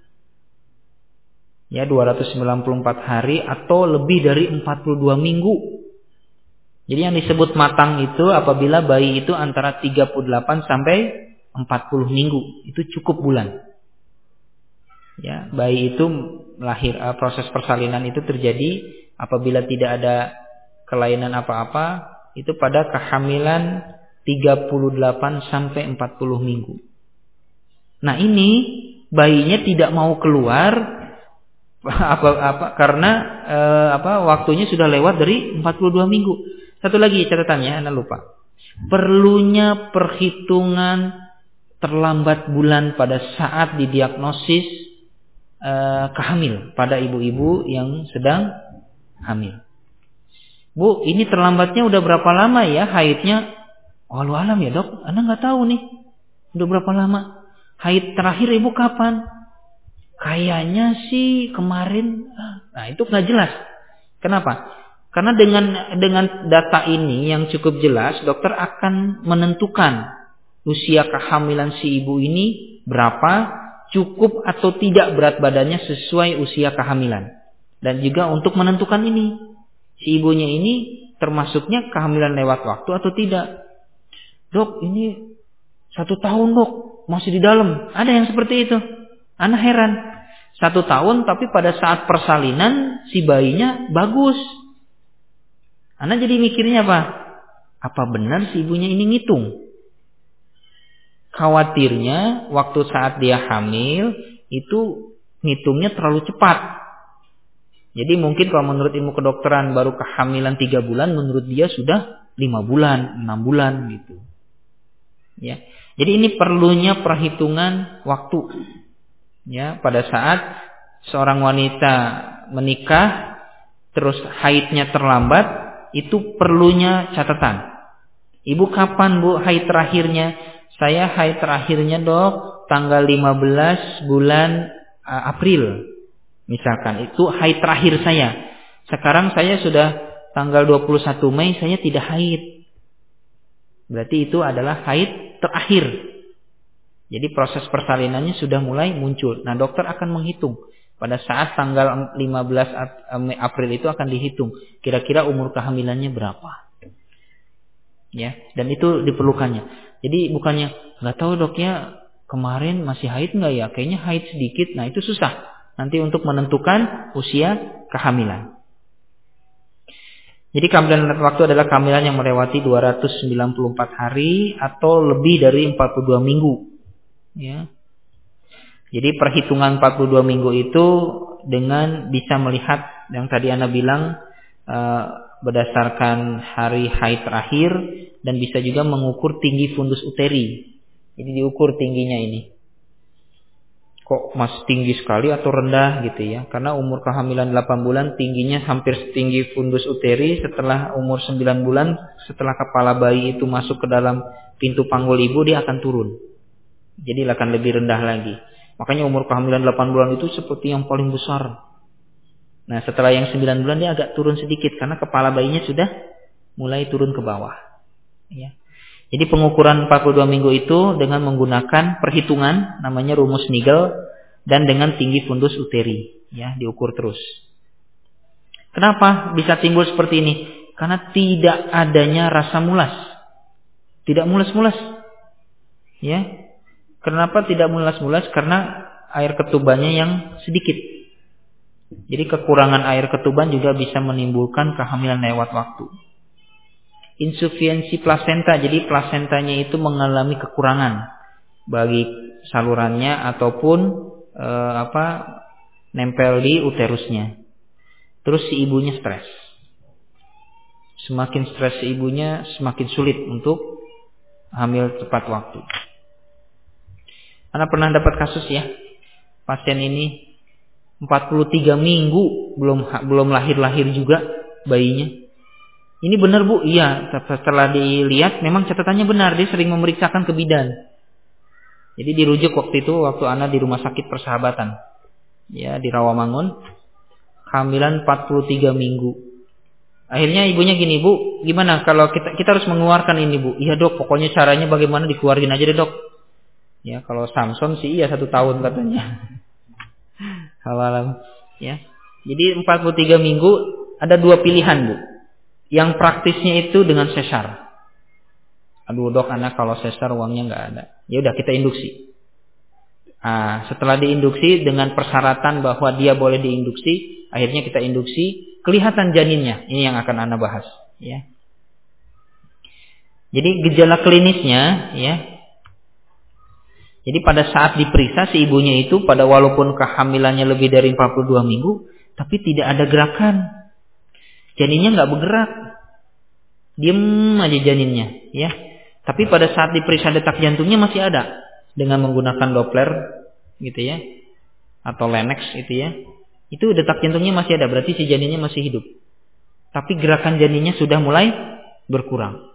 Ya, dua ratus sembilan puluh empat hari atau lebih dari empat puluh dua minggu. Jadi yang disebut matang itu apabila bayi itu antara tiga puluh delapan sampai empat puluh minggu. Itu cukup bulan. Ya, bayi itu lahir, proses persalinan itu terjadi apabila tidak ada kelainan apa-apa, itu pada kehamilan tiga puluh delapan sampai empat puluh minggu. Nah, ini bayinya tidak mau keluar apa apa karena eh, apa waktunya sudah lewat dari empat puluh dua minggu. Satu lagi catatannya, Anda lupa. Perlunya perhitungan terlambat bulan pada saat didiagnosis eh, kehamil pada ibu-ibu yang sedang hamil. Bu, ini terlambatnya udah berapa lama ya haidnya? Walau alam ya dok, Anda nggak tahu nih. Udah berapa lama? Haid terakhir ibu kapan? Kayaknya sih kemarin. Nah itu nggak jelas. Kenapa? Karena dengan dengan data ini yang cukup jelas, dokter akan menentukan usia kehamilan si ibu ini berapa, cukup atau tidak berat badannya sesuai usia kehamilan. Dan juga untuk menentukan ini, si ibunya ini termasuknya kehamilan lewat waktu atau tidak. Dok, ini satu tahun dok, masih di dalam. Ada yang seperti itu. Ana heran. Satu tahun tapi pada saat persalinan si bayinya bagus. Ana jadi mikirnya apa? Apa benar si ibunya ini ngitung? Khawatirnya waktu saat dia hamil itu ngitungnya terlalu cepat. Jadi mungkin kalau menurut ilmu kedokteran baru kehamilan tiga bulan, menurut dia sudah lima bulan, enam bulan gitu. Ya. Jadi ini perlunya perhitungan waktu. Ya, pada saat seorang wanita menikah terus haidnya terlambat, itu perlunya catatan. Ibu kapan Bu haid terakhirnya? Saya haid terakhirnya dok tanggal lima belas bulan uh, April. Misalkan itu haid terakhir saya. Sekarang saya sudah tanggal dua puluh satu Mei saya tidak haid. Berarti itu adalah haid terakhir. Jadi proses persalinannya sudah mulai muncul. Nah, dokter akan menghitung. Pada saat tanggal lima belas April itu akan dihitung. Kira-kira umur kehamilannya berapa. Ya, dan itu diperlukannya. Jadi bukannya, nggak tahu dok ya, kemarin masih haid nggak ya? Kayaknya haid sedikit. Nah, itu susah. Nanti untuk menentukan usia kehamilan. Jadi kehamilan waktu adalah kehamilan yang melewati dua ratus sembilan puluh empat hari atau lebih dari empat puluh dua minggu. Ya. Jadi perhitungan empat puluh dua minggu itu dengan bisa melihat yang tadi Anda bilang uh, berdasarkan hari haid terakhir dan bisa juga mengukur tinggi fundus uteri. Jadi diukur tingginya ini. Kok masih tinggi sekali atau rendah gitu ya. Karena umur kehamilan delapan bulan tingginya hampir setinggi fundus uteri. Setelah umur sembilan bulan, setelah kepala bayi itu masuk ke dalam pintu panggul ibu, dia akan turun. Jadi akan lebih rendah lagi. Makanya umur kehamilan delapan bulan itu seperti yang paling besar. Nah setelah yang sembilan bulan dia agak turun sedikit. Karena kepala bayinya sudah mulai turun ke bawah. Ya. Jadi pengukuran empat puluh dua minggu itu dengan menggunakan perhitungan namanya rumus Nigel dan dengan tinggi fundus uteri, ya, diukur terus. Kenapa bisa timbul seperti ini? Karena tidak adanya rasa mulas. Tidak mulas-mulas. Ya. Kenapa tidak mulas-mulas? Karena air ketubannya yang sedikit. Jadi kekurangan air ketuban juga bisa menimbulkan kehamilan lewat waktu. Insufiensi plasenta, jadi plasentanya itu mengalami kekurangan bagi salurannya ataupun e, apa nempel di uterusnya. Terus si ibunya stres. Semakin stres si ibunya, semakin sulit untuk hamil tepat waktu. Anda pernah dapat kasus ya, pasien ini empat puluh tiga minggu belum belum lahir-lahir juga bayinya. Ini benar Bu? Iya, setelah dilihat memang catatannya benar, dia sering memeriksakan ke bidan. Jadi dirujuk waktu itu waktu Ana di Rumah Sakit Persahabatan. Ya, di Rawamangun. Kehamilan empat puluh tiga minggu. Akhirnya ibunya gini, Bu, gimana kalau kita kita harus mengeluarkan ini, Bu? Iya, Dok, pokoknya caranya bagaimana dikeluarin aja deh, Dok. Ya, kalau Samson sih iya satu tahun katanya. Hawalam, ya. Jadi empat puluh tiga minggu ada dua pilihan, Bu. Yang praktisnya itu dengan sesar. Aduh dok, anak kalau sesar uangnya nggak ada. Ya udah kita induksi. Nah, setelah diinduksi dengan persyaratan bahwa dia boleh diinduksi, akhirnya kita induksi, kelihatan janinnya. Ini yang akan Anda bahas. Ya. Jadi gejala klinisnya, ya. Jadi pada saat diperiksa si ibunya itu pada walaupun kehamilannya lebih dari empat puluh dua minggu, tapi tidak ada gerakan. Janinnya nggak bergerak. Diam aja janinnya, ya. Tapi pada saat diperiksa detak jantungnya masih ada dengan menggunakan Doppler gitu ya. Atau Lennox itu ya. Itu detak jantungnya masih ada, berarti si janinnya masih hidup. Tapi gerakan janinnya sudah mulai berkurang.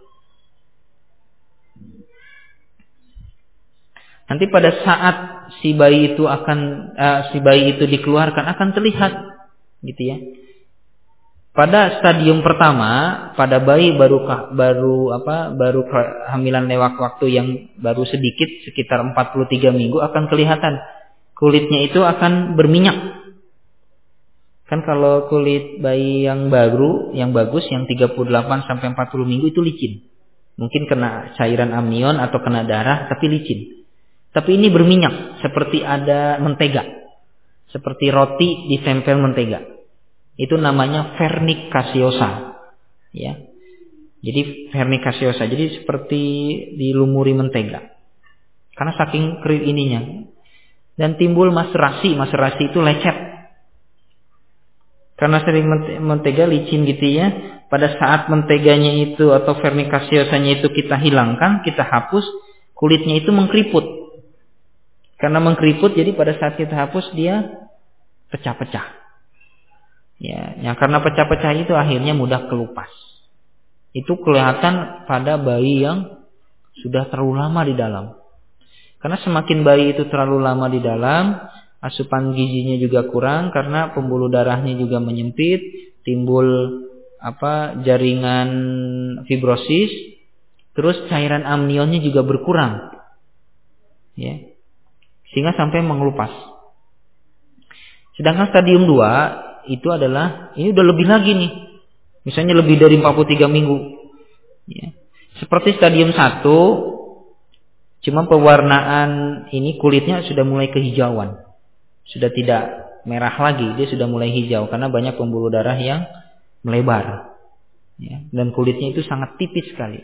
Nanti pada saat si bayi itu akan uh, si bayi itu dikeluarkan akan terlihat gitu ya. Pada stadium pertama, pada bayi baru baru apa? baru kehamilan lewat waktu yang baru sedikit sekitar empat puluh tiga minggu akan kelihatan kulitnya itu akan berminyak. Kan kalau kulit bayi yang baru, yang bagus yang tiga puluh delapan sampai empat puluh minggu itu licin. Mungkin kena cairan amnion atau kena darah tapi licin. Tapi ini berminyak, seperti ada mentega. Seperti roti ditempel mentega. Itu namanya vernic caseosa. Ya. Jadi vernic caseosa. Jadi seperti dilumuri mentega. Karena saking kering ininya. Dan timbul maserasi. Maserasi itu lecet. Karena sering mentega licin gitu ya. Pada saat menteganya itu atau vernic caseosanya itu kita hilangkan, kita hapus, kulitnya itu mengkeriput. Karena mengkeriput, jadi pada saat kita hapus dia pecah-pecah. Ya, ya karena pecah-pecah itu akhirnya mudah kelupas. Itu kelihatan pada bayi yang sudah terlalu lama di dalam. Karena semakin bayi itu terlalu lama di dalam, asupan gizinya juga kurang karena pembuluh darahnya juga menyempit, timbul apa jaringan fibrosis, terus cairan amnionnya juga berkurang. Ya. Sehingga sampai mengelupas. Sedangkan stadium dua itu adalah ini udah lebih lagi nih. Misalnya lebih dari empat puluh tiga minggu. Ya. Seperti stadium satu, cuma pewarnaan ini kulitnya sudah mulai kehijauan. Sudah tidak merah lagi, dia sudah mulai hijau karena banyak pembuluh darah yang melebar. Ya. Dan kulitnya itu sangat tipis sekali.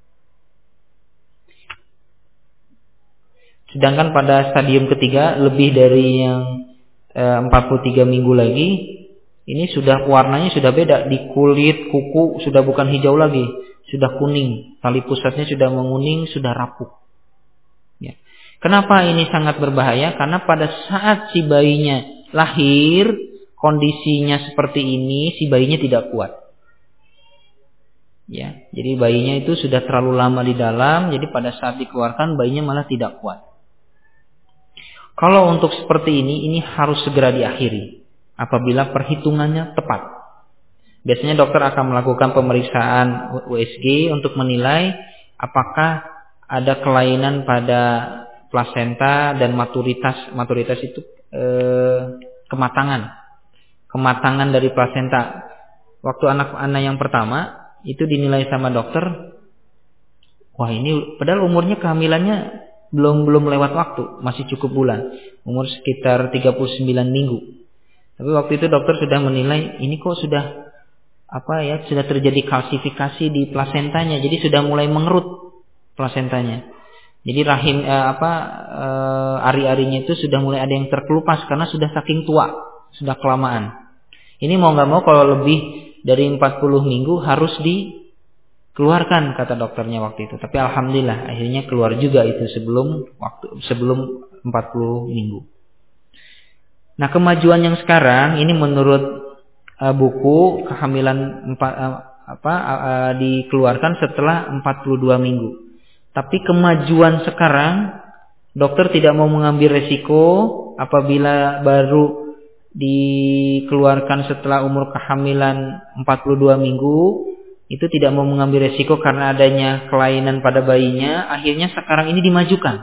Sedangkan pada stadium ketiga lebih dari yang e, empat puluh tiga minggu lagi, ini sudah warnanya sudah beda. Di kulit, kuku sudah bukan hijau lagi, sudah kuning. Tali pusatnya sudah menguning, sudah rapuh. Ya. Kenapa ini sangat berbahaya? Karena pada saat si bayinya lahir, kondisinya seperti ini, si bayinya tidak kuat. Ya, jadi bayinya itu sudah terlalu lama di dalam, jadi pada saat dikeluarkan bayinya malah tidak kuat. Kalau untuk seperti ini, ini harus segera diakhiri apabila perhitungannya tepat. Biasanya dokter akan melakukan pemeriksaan U S G untuk menilai apakah ada kelainan pada plasenta dan maturitas. Maturitas itu eh, kematangan. Kematangan dari plasenta. Waktu anak-anak yang pertama, itu dinilai sama dokter, wah ini padahal umurnya kehamilannya belum belum lewat waktu, masih cukup bulan, umur sekitar tiga puluh sembilan minggu. Tapi waktu itu dokter sudah menilai ini kok sudah apa ya, sudah terjadi kalsifikasi di plasentanya, jadi sudah mulai mengerut plasentanya. Jadi rahim eh, apa eh, ari-arinya itu sudah mulai ada yang terkelupas karena sudah saking tua, sudah kelamaan. Ini mau nggak mau kalau lebih dari empat puluh minggu harus dikeluarkan kata dokternya waktu itu. Tapi alhamdulillah akhirnya keluar juga itu sebelum waktu sebelum empat puluh minggu. Nah, kemajuan yang sekarang ini menurut uh, buku kehamilan empat uh, apa uh, dikeluarkan setelah empat puluh dua minggu. Tapi kemajuan sekarang dokter tidak mau mengambil resiko apabila baru dikeluarkan setelah umur kehamilan empat puluh dua minggu, itu tidak mau mengambil resiko karena adanya kelainan pada bayinya. Akhirnya sekarang ini dimajukan.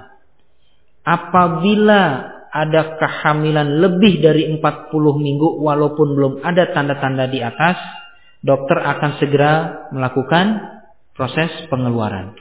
Apabila ada kehamilan lebih dari empat puluh minggu walaupun belum ada tanda-tanda di atas, dokter akan segera melakukan proses pengeluaran.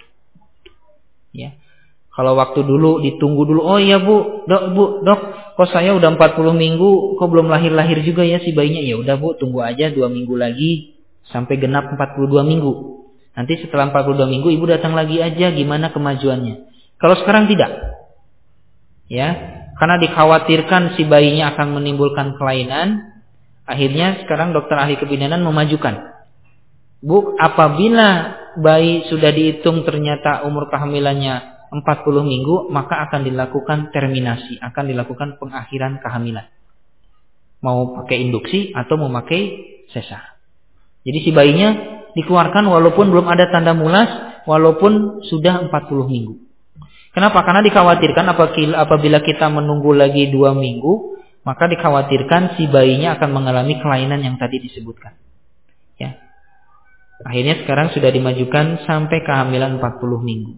Ya. Kalau waktu dulu ditunggu dulu, oh iya bu, dok, bu, dok, kok saya udah empat puluh minggu, kok belum lahir-lahir juga ya si bayinya? Ya udah bu, tunggu aja dua minggu lagi sampai genap empat puluh dua minggu. Nanti setelah empat puluh dua minggu ibu datang lagi aja, gimana kemajuannya? Kalau sekarang tidak. Ya, karena dikhawatirkan si bayinya akan menimbulkan kelainan, akhirnya sekarang dokter ahli kebidanan memajukan. Bu, apabila bayi sudah dihitung ternyata umur kehamilannya empat puluh minggu, maka akan dilakukan terminasi, akan dilakukan pengakhiran kehamilan. Mau pakai induksi atau mau pakai sesar. Jadi si bayinya dikeluarkan walaupun belum ada tanda mulas, walaupun sudah empat puluh minggu. Kenapa? Karena dikhawatirkan apabila kita menunggu lagi dua minggu, maka dikhawatirkan si bayinya akan mengalami kelainan yang tadi disebutkan. Ya. Akhirnya sekarang sudah dimajukan sampai kehamilan empat puluh minggu.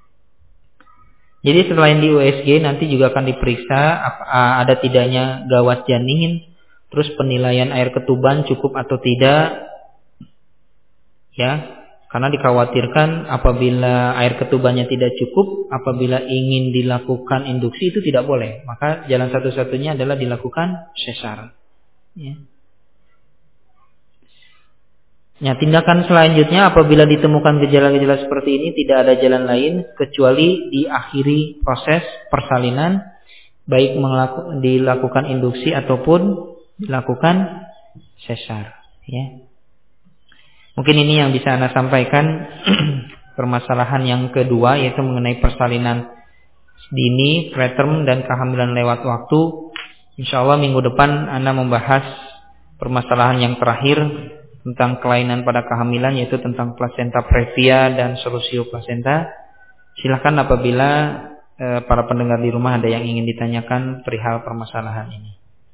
Jadi selain di U S G nanti juga akan diperiksa ada tidaknya gawat janin, terus penilaian air ketuban cukup atau tidak. Ya, karena dikhawatirkan apabila air ketubannya tidak cukup, apabila ingin dilakukan induksi itu tidak boleh. Maka jalan satu-satunya adalah dilakukan sesar. Ya. Ya, tindakan selanjutnya apabila ditemukan gejala-gejala seperti ini tidak ada jalan lain kecuali diakhiri proses persalinan, baik melaku, dilakukan induksi ataupun dilakukan sesar. Ya. Mungkin ini yang bisa Anda sampaikan. Permasalahan yang kedua yaitu mengenai persalinan dini, preterm dan kehamilan lewat waktu. Insya Allah minggu depan Anda membahas permasalahan yang terakhir tentang kelainan pada kehamilan, yaitu tentang placenta previa dan solusio placenta. Silahkan apabila eh, para pendengar di rumah ada yang ingin ditanyakan perihal permasalahan ini.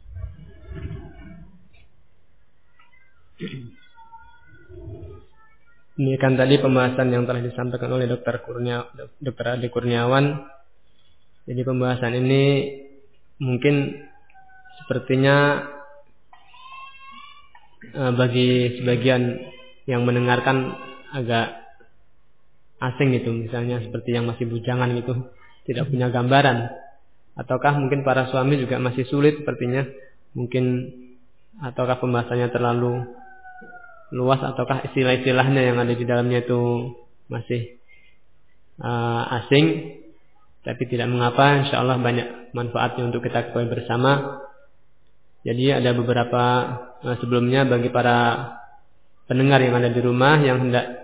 Ini kan tadi pembahasan yang telah disampaikan oleh Dokter Kurnia, Dokter Adi Kurniawan. Jadi pembahasan ini mungkin sepertinya eh, bagi sebagian yang mendengarkan agak asing gitu, misalnya seperti yang masih bujangan gitu, tidak punya gambaran. Ataukah mungkin para suami juga masih sulit sepertinya, mungkin ataukah pembahasannya terlalu luas, ataukah istilah-istilahnya yang ada di dalamnya itu masih uh, asing. Tapi tidak mengapa, insya Allah banyak manfaatnya untuk kita ketahui bersama. Jadi ada beberapa uh, sebelumnya bagi para pendengar yang ada di rumah yang hendak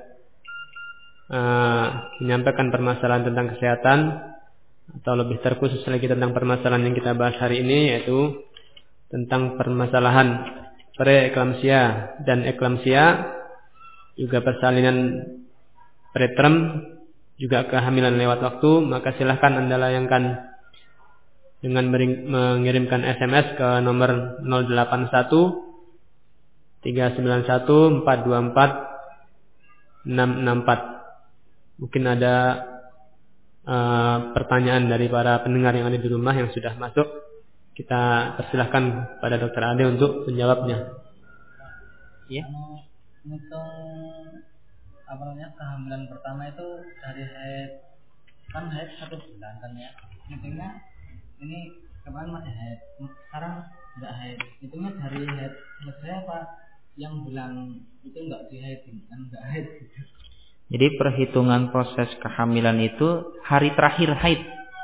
uh, menyampaikan permasalahan tentang kesehatan, atau lebih terkhusus lagi tentang permasalahan yang kita bahas hari ini, yaitu tentang permasalahan preeklamsia dan eklamsia, juga persalinan preterm, juga kehamilan lewat waktu, maka silahkan Anda layangkan dengan mengirimkan S M S ke nomor nol delapan satu tiga sembilan satu empat dua empat enam enam empat. Mungkin ada uh, pertanyaan dari para pendengar yang ada di rumah yang sudah masuk. Kita persilahkan pada Dokter Ade untuk menjawabnya. Ya. Untuk apa namanya kehamilan pertama itu dari haid, kan haid satu bulan kan ya. Hitungnya ini kemarin masih haid, sekarang enggak haid. Hitungnya dari haid selesai apa yang bulan itu enggak dihaidin, kan enggak haid gitu. Jadi perhitungan proses kehamilan itu hari terakhir haid.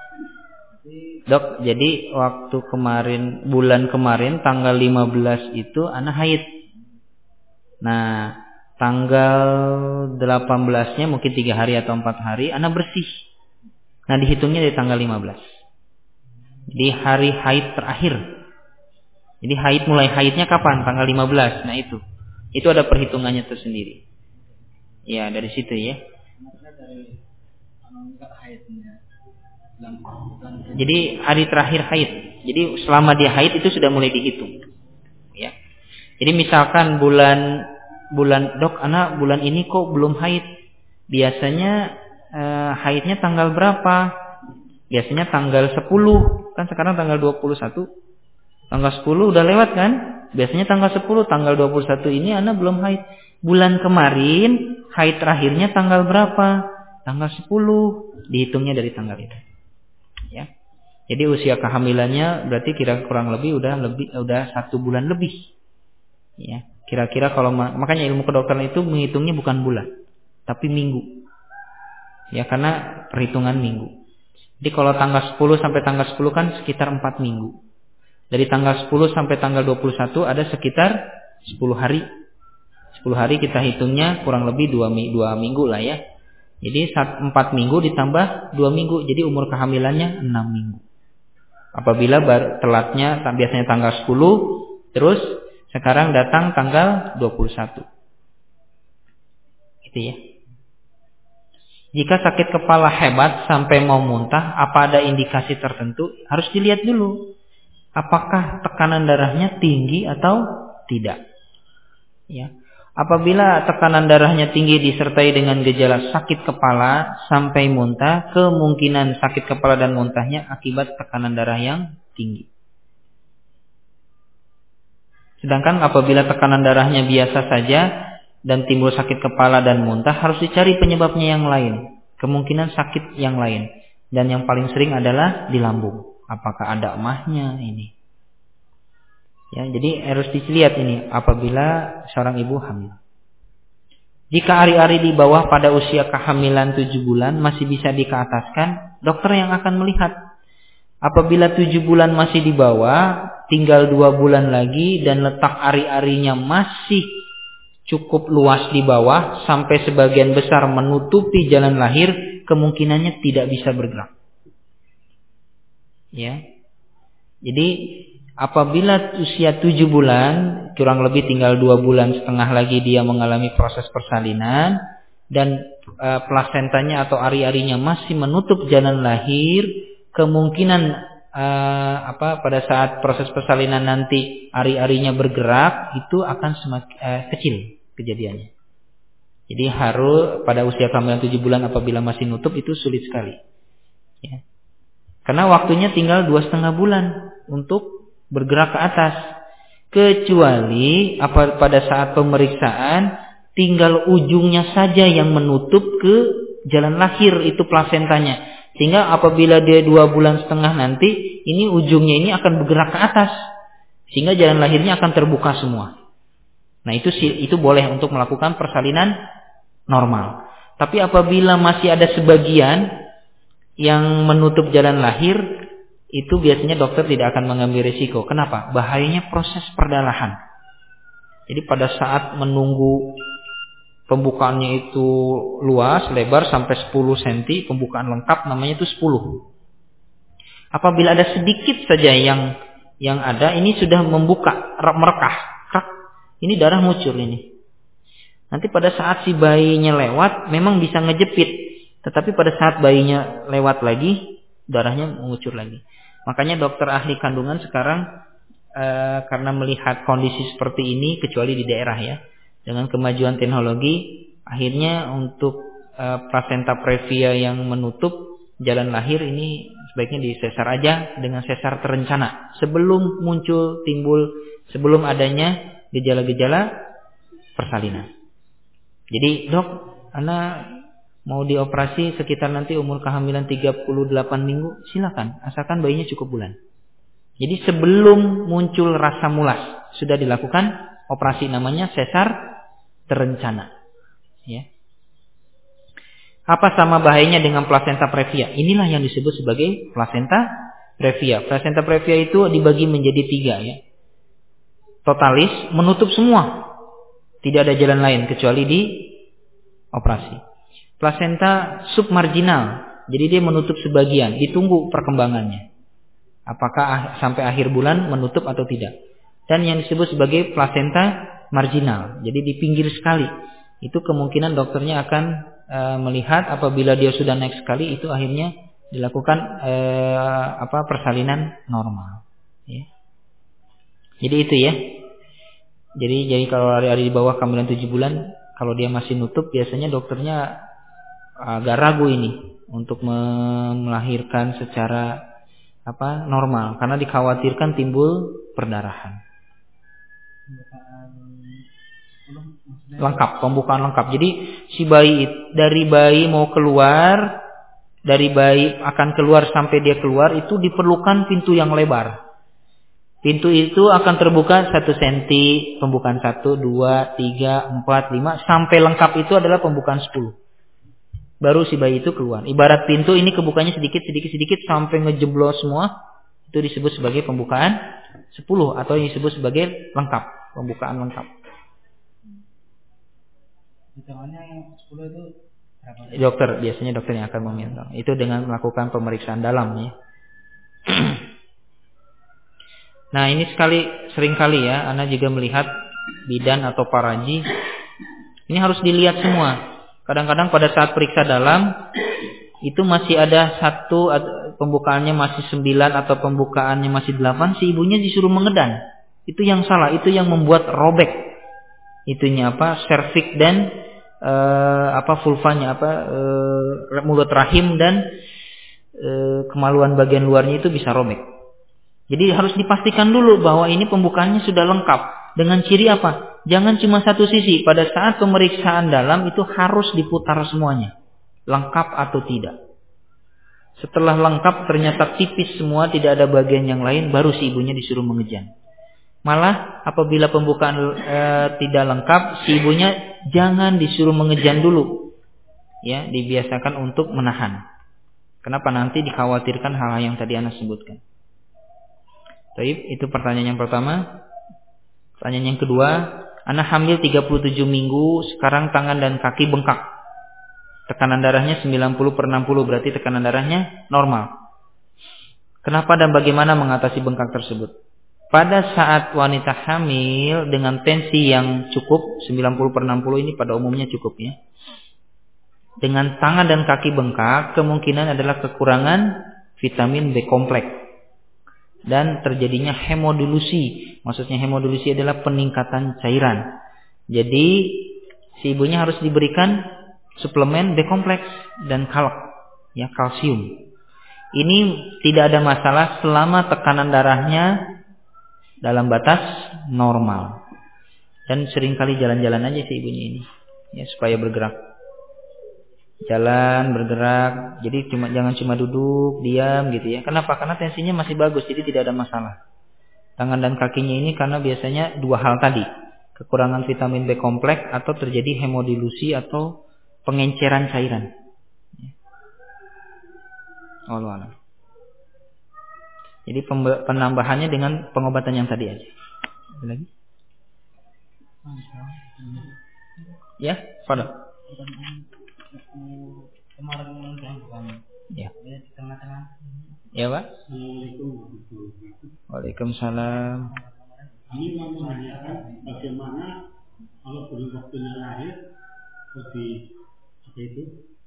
Dok, jadi waktu kemarin, bulan kemarin tanggal lima belas itu ana haid. Nah, tanggal delapan belasnya mungkin tiga hari atau empat hari ana bersih. Nah, dihitungnya dari tanggal lima belas. Jadi hari haid terakhir. Jadi haid, mulai haidnya kapan? Tanggal lima belas. Nah, itu. Itu ada perhitungannya tersendiri. Ya, dari situ ya. Jadi hari terakhir haid. Jadi selama dia haid itu sudah mulai dihitung. Ya. Jadi misalkan bulan bulan dok, anak bulan ini kok belum haid. Biasanya eh, haidnya tanggal berapa? Biasanya tanggal sepuluh. Kan sekarang tanggal dua puluh satu. Tanggal sepuluh udah lewat kan? Biasanya tanggal sepuluh, tanggal dua puluh satu ini anak belum haid. Bulan kemarin haid terakhirnya tanggal berapa? Tanggal sepuluh. Dihitungnya dari tanggal itu. Ya. Jadi usia kehamilannya berarti kira kurang lebih udah lebih udah satu bulan lebih. Ya, kira-kira kalau makanya ilmu kedokteran itu menghitungnya bukan bulan, tapi minggu. Ya, karena perhitungan minggu. Jadi kalau tanggal sepuluh sampai tanggal sepuluh kan sekitar empat minggu. Dari tanggal sepuluh sampai tanggal dua puluh satu ada sekitar sepuluh hari. sepuluh hari kita hitungnya kurang lebih dua minggu lah ya. Jadi empat minggu ditambah dua minggu, jadi umur kehamilannya enam minggu. Apabila telatnya biasanya tanggal sepuluh, terus sekarang datang tanggal dua puluh satu. Gitu ya. Jika sakit kepala hebat sampai mau muntah, apa ada indikasi tertentu? Harus dilihat dulu. Apakah tekanan darahnya tinggi atau tidak? Ya. Apabila tekanan darahnya tinggi disertai dengan gejala sakit kepala sampai muntah, kemungkinan sakit kepala dan muntahnya akibat tekanan darah yang tinggi. Sedangkan apabila tekanan darahnya biasa saja dan timbul sakit kepala dan muntah, harus dicari penyebabnya yang lain. Kemungkinan sakit yang lain. Dan yang paling sering adalah di lambung. Apakah ada emahnya ini? Ya, jadi harus dilihat ini apabila seorang ibu hamil. Jika ari-ari di bawah pada usia kehamilan tujuh bulan masih bisa dikeataskan, dokter yang akan melihat. Apabila tujuh bulan masih di bawah, tinggal dua bulan lagi dan letak ari-arinya masih cukup luas di bawah sampai sebagian besar menutupi jalan lahir, kemungkinannya tidak bisa bergerak. Ya. Jadi apabila usia tujuh bulan, kurang lebih tinggal dua bulan setengah lagi dia mengalami proses persalinan dan e, plasentanya atau ari-arinya masih menutup jalan lahir, kemungkinan e, apa pada saat proses persalinan nanti ari-arinya bergerak itu akan semakin e, kecil kejadiannya. Jadi harus pada usia kehamilan tujuh bulan apabila masih nutup itu sulit sekali. Ya. Karena waktunya tinggal dua setengah bulan untuk bergerak ke atas. Kecuali apa pada saat pemeriksaan tinggal ujungnya saja yang menutup ke jalan lahir itu plasentanya. Sehingga apabila dia dua bulan setengah nanti, ini ujungnya ini akan bergerak ke atas. Sehingga jalan lahirnya akan terbuka semua. Nah itu itu boleh untuk melakukan persalinan normal. Tapi apabila masih ada sebagian yang menutup jalan lahir, itu biasanya dokter tidak akan mengambil risiko. Kenapa? Bahayanya proses perdarahan. Jadi pada saat menunggu pembukaannya itu luas, lebar sampai sepuluh sentimeter, pembukaan lengkap namanya itu sepuluh. Apabila ada sedikit saja yang yang ada, ini sudah membuka, merekah, krak, ini darah muncul ini. Nanti pada saat si bayinya lewat, memang bisa ngejepit. Tetapi pada saat bayinya lewat lagi, darahnya mengucur lagi. Makanya dokter ahli kandungan sekarang e, karena melihat kondisi seperti ini, kecuali di daerah ya, dengan kemajuan teknologi, akhirnya untuk e, plasenta previa yang menutup jalan lahir ini sebaiknya disesar aja dengan sesar terencana sebelum muncul timbul sebelum adanya gejala-gejala persalinan. Jadi dok, anak mau dioperasi sekitar nanti umur kehamilan tiga puluh delapan minggu, silakan, asalkan bayinya cukup bulan. Jadi sebelum muncul rasa mulas sudah dilakukan operasi namanya sesar terencana. Ya. Apa sama bahayanya dengan plasenta previa? Inilah yang disebut sebagai plasenta previa. Plasenta previa itu dibagi menjadi tiga ya. Totalis menutup semua, tidak ada jalan lain kecuali di operasi. Plasenta submarginal, jadi dia menutup sebagian, ditunggu perkembangannya. Apakah sampai akhir bulan menutup atau tidak. Dan yang disebut sebagai plasenta marginal, jadi di pinggir sekali. Itu kemungkinan dokternya akan e, melihat apabila dia sudah naik sekali, itu akhirnya dilakukan e, apa persalinan normal. Ya. Jadi itu ya. Jadi jadi kalau hari-hari di bawah kehamilan tujuh bulan, kalau dia masih nutup, biasanya dokternya agak ragu ini untuk melahirkan secara apa normal karena dikhawatirkan timbul perdarahan. Lengkap, pembukaan lengkap. Jadi si bayi dari bayi mau keluar, dari bayi akan keluar sampai dia keluar itu diperlukan pintu yang lebar. Pintu itu akan terbuka satu sentimeter, pembukaan satu, dua, tiga, empat, lima sampai lengkap itu adalah pembukaan sepuluh. baru si bayi itu keluar. Ibarat pintu ini kebukanya sedikit sedikit sedikit sampai ngejeblos semua, itu disebut sebagai pembukaan sepuluh atau yang disebut sebagai lengkap, pembukaan lengkap. Hitungannya yang sepuluh itu berapa? Dokter, biasanya dokter yang akan meminta. Itu dengan melakukan pemeriksaan dalam ya. Nah, ini sekali sering kali ya, Anda juga melihat bidan atau paraji. Ini harus dilihat semua. Kadang-kadang pada saat periksa dalam itu masih ada satu pembukaannya masih sembilan atau pembukaannya masih delapan, si ibunya disuruh mengedan. Itu yang salah, itu yang membuat robek. Itunya apa? Serviks dan eh, apa vulvanya apa eh, mulut rahim dan eh, kemaluan bagian luarnya itu bisa robek. Jadi harus dipastikan dulu bahwa ini pembukaannya sudah lengkap. Dengan ciri apa? Jangan cuma satu sisi. Pada saat pemeriksaan dalam itu harus diputar semuanya. Lengkap atau tidak. Setelah lengkap ternyata tipis semua, tidak ada bagian yang lain, baru si ibunya disuruh mengejan. Malah apabila pembukaan e, tidak lengkap, si ibunya jangan disuruh mengejan dulu. Ya, dibiasakan untuk menahan. Kenapa? Nanti dikhawatirkan hal-hal yang tadi Anda sebutkan. Baik, itu pertanyaan yang pertama. Pertanyaan yang kedua, anak hamil tiga puluh tujuh minggu, sekarang tangan dan kaki bengkak. Tekanan darahnya sembilan puluh per enam puluh, berarti tekanan darahnya normal. Kenapa dan bagaimana mengatasi bengkak tersebut? Pada saat wanita hamil dengan tensi yang cukup, sembilan puluh per enam puluh ini pada umumnya cukup ya. Dengan tangan dan kaki bengkak, kemungkinan adalah kekurangan vitamin B kompleks. Dan terjadinya hemodilusi. Maksudnya hemodilusi adalah peningkatan cairan. Jadi si ibunya harus diberikan suplemen B kompleks dan kalk, ya, kalsium. Ini tidak ada masalah selama tekanan darahnya dalam batas normal. Dan seringkali jalan-jalan aja si ibunya ini, ya, supaya bergerak. Jalan, bergerak. Jadi cuma jangan cuma duduk, diam gitu ya. Kenapa? Karena tensinya masih bagus, jadi tidak ada masalah. Tangan dan kakinya ini karena biasanya dua hal tadi. Kekurangan vitamin B kompleks atau terjadi hemodilusi atau pengenceran cairan. Allah Allah. Jadi penambahannya dengan pengobatan yang tadi aja. Ada lagi? Ya, pada. Kemarin bukan. Ya. Di tengah-tengah. Ya, Pak. Waalaikumsalam. Kami mau menanyakan bagaimana kalau belum waktunya lahir di apa itu?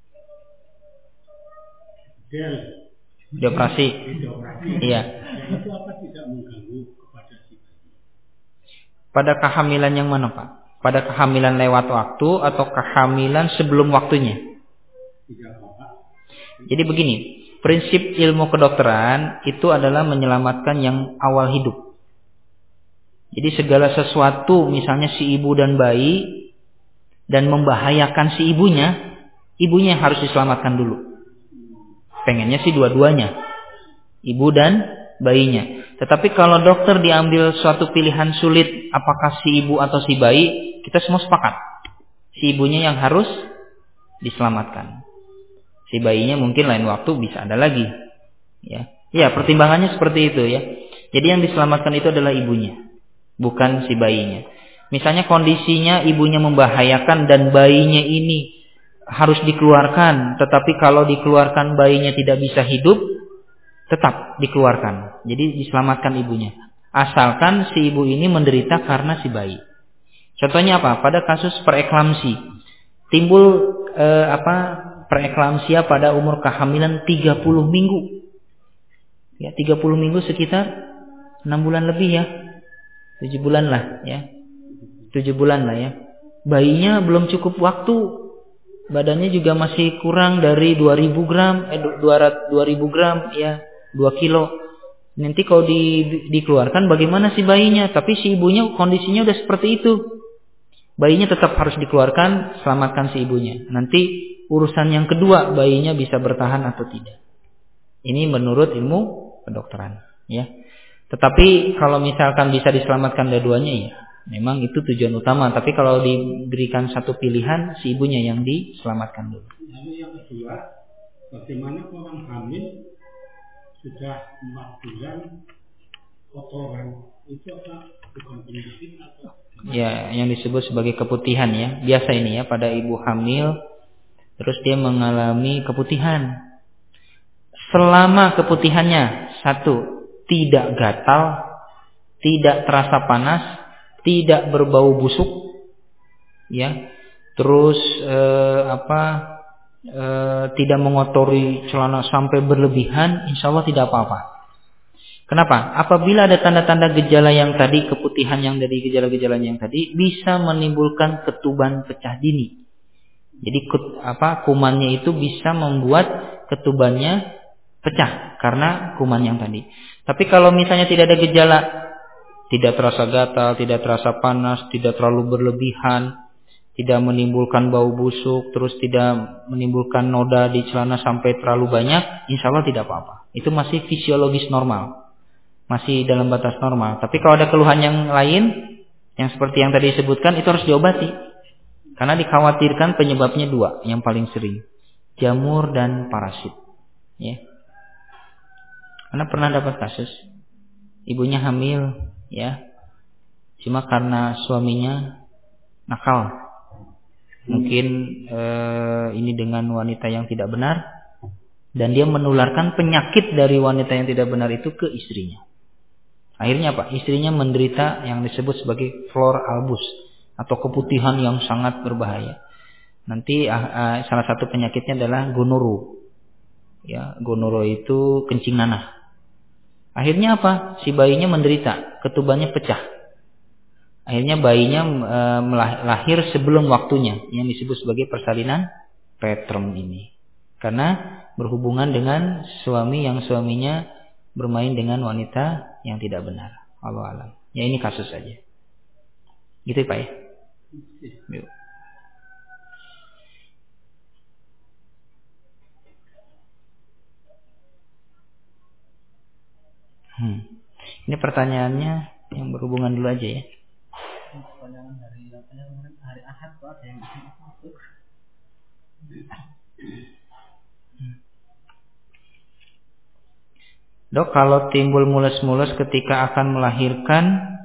Del. Dioperasi. Iya. Yang itu apa tidak mengganggu kepada si bayi? Pada kehamilan yang mana, Pak? Pada kehamilan lewat waktu atau kehamilan sebelum waktunya? Tidak apa-apa. Jadi begini, prinsip ilmu kedokteran itu adalah menyelamatkan yang awal hidup. Jadi segala sesuatu, misalnya si ibu dan bayi, dan membahayakan si ibunya, ibunya harus diselamatkan dulu. Pengennya sih dua-duanya, ibu dan bayinya. Tetapi kalau dokter diambil suatu pilihan sulit, apakah si ibu atau si bayi, kita semua sepakat. Si ibunya yang harus diselamatkan. Si bayinya mungkin lain waktu bisa ada lagi. Ya, ya pertimbangannya seperti itu ya. Jadi yang diselamatkan itu adalah ibunya, bukan si bayinya. Misalnya kondisinya ibunya membahayakan dan bayinya ini harus dikeluarkan, tetapi kalau dikeluarkan bayinya tidak bisa hidup, tetap dikeluarkan. Jadi diselamatkan ibunya. Asalkan si ibu ini menderita karena si bayi. Contohnya apa? Pada kasus preeklamsi. Timbul eh, apa? Preeklamsia pada umur kehamilan tiga puluh minggu. Ya, tiga puluh minggu sekitar enam bulan lebih ya. tujuh bulan lah ya. tujuh bulan lah ya. Bayinya belum cukup waktu. Badannya juga masih kurang dari dua ribu gram, eh dua ribu gram ya, dua kilo. Nanti kalau di, dikeluarkan bagaimana si bayinya? Tapi si ibunya kondisinya udah seperti itu. Bayinya tetap harus dikeluarkan, selamatkan si ibunya. Nanti urusan yang kedua, bayinya bisa bertahan atau tidak. Ini menurut ilmu kedokteran, ya. Tetapi kalau misalkan bisa diselamatkan dua-duanya, ya memang itu tujuan utama. Tapi kalau diberikan satu pilihan, si ibunya yang diselamatkan dulu. Lalu yang kedua, bagaimana orang hamil sudah empat bulan kotoran itu apa bukan penyakit atau? Ya, yang disebut sebagai keputihan ya. Biasa ini ya pada ibu hamil, terus dia mengalami keputihan. Selama keputihannya satu, tidak gatal, tidak terasa panas, tidak berbau busuk, ya. Terus eh, apa? Eh, tidak mengotori celana sampai berlebihan, insya Allah tidak apa-apa. Kenapa? Apabila ada tanda-tanda gejala yang tadi, keputihan yang dari gejala-gejalanya yang tadi, bisa menimbulkan ketuban pecah dini. Jadi apa? Kumannya itu bisa membuat ketubannya pecah karena kuman yang tadi. Tapi kalau misalnya tidak ada gejala, tidak terasa gatal, tidak terasa panas, tidak terlalu berlebihan, tidak menimbulkan bau busuk, terus tidak menimbulkan noda di celana sampai terlalu banyak, insya Allah tidak apa-apa. Itu masih fisiologis normal, masih dalam batas normal. Tapi kalau ada keluhan yang lain, yang seperti yang tadi disebutkan, itu harus diobati. Karena dikhawatirkan penyebabnya dua, yang paling sering, jamur dan parasit. Ya. Karena pernah dapat kasus ibunya hamil, ya, cuma karena suaminya nakal, mungkin eh, ini dengan wanita yang tidak benar, dan dia menularkan penyakit dari wanita yang tidak benar itu ke istrinya. Akhirnya apa? Istrinya menderita yang disebut sebagai flor albus atau keputihan yang sangat berbahaya. Nanti ah, ah, salah satu penyakitnya adalah gonoro. Ya, gonoro itu kencing nanah. Akhirnya apa? Si bayinya menderita, ketubannya pecah. Akhirnya bayinya e, lahir sebelum waktunya, yang disebut sebagai persalinan preterm ini. Karena berhubungan dengan suami yang suaminya bermain dengan wanita yang tidak benar. Wallahu a'lam. Ya ini kasus saja. Gitu Pak ya. Yuk. Hmm. Ini pertanyaannya yang berhubungan dulu aja ya. Pertanyaan dari hari Ahad Pak, ada yang masuk. Dok, kalau timbul mules-mules ketika akan melahirkan,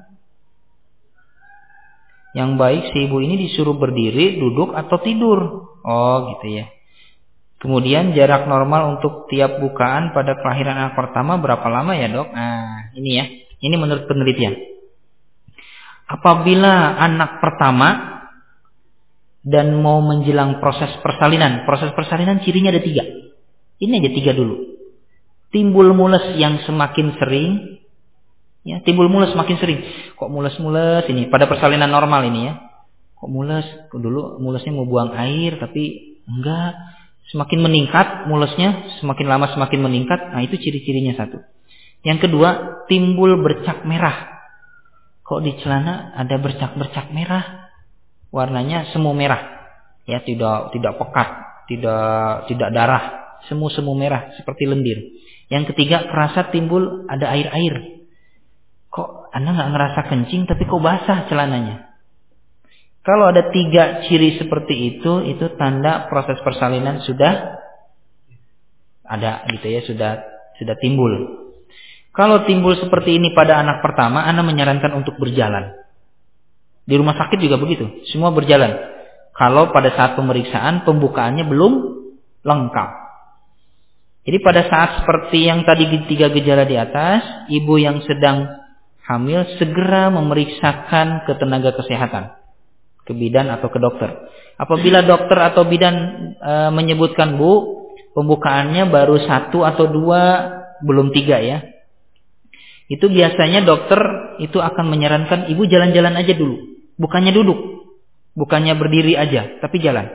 yang baik si ibu ini disuruh berdiri, duduk atau tidur? Oh gitu ya. Kemudian jarak normal untuk tiap bukaan pada kelahiran anak pertama berapa lama ya dok? Nah ini ya, ini menurut penelitian. Apabila anak pertama dan mau menjelang proses persalinan, proses persalinan cirinya ada tiga. Ini aja tiga dulu. Timbul mules yang semakin sering, ya timbul mules semakin sering. Kok mules-mules ini? Pada persalinan normal ini ya. Kok mules? Dulu mulesnya mau buang air tapi enggak. Semakin meningkat mulesnya, semakin lama semakin meningkat. Nah itu ciri-cirinya satu. Yang kedua, timbul bercak merah. Kok di celana ada bercak-bercak merah? Warnanya semu merah. Ya tidak tidak pekat, tidak tidak darah, semu-semu merah seperti lendir. Yang ketiga, kerasa timbul ada air-air. Kok Anda nggak ngerasa kencing tapi kok basah celananya? Kalau ada tiga ciri seperti itu, itu tanda proses persalinan sudah ada, gitu ya, sudah sudah timbul. Kalau timbul seperti ini pada anak pertama, Anda menyarankan untuk berjalan. Di rumah sakit juga begitu, semua berjalan. Kalau pada saat pemeriksaan pembukaannya belum lengkap. Jadi pada saat seperti yang tadi tiga gejala di atas, ibu yang sedang hamil segera memeriksakan ke tenaga kesehatan. Ke bidan atau ke dokter. Apabila dokter atau bidan e, menyebutkan bu, pembukaannya baru satu atau dua, belum tiga ya. Itu biasanya dokter itu akan menyarankan ibu jalan-jalan aja dulu. Bukannya duduk, bukannya berdiri aja, tapi jalan.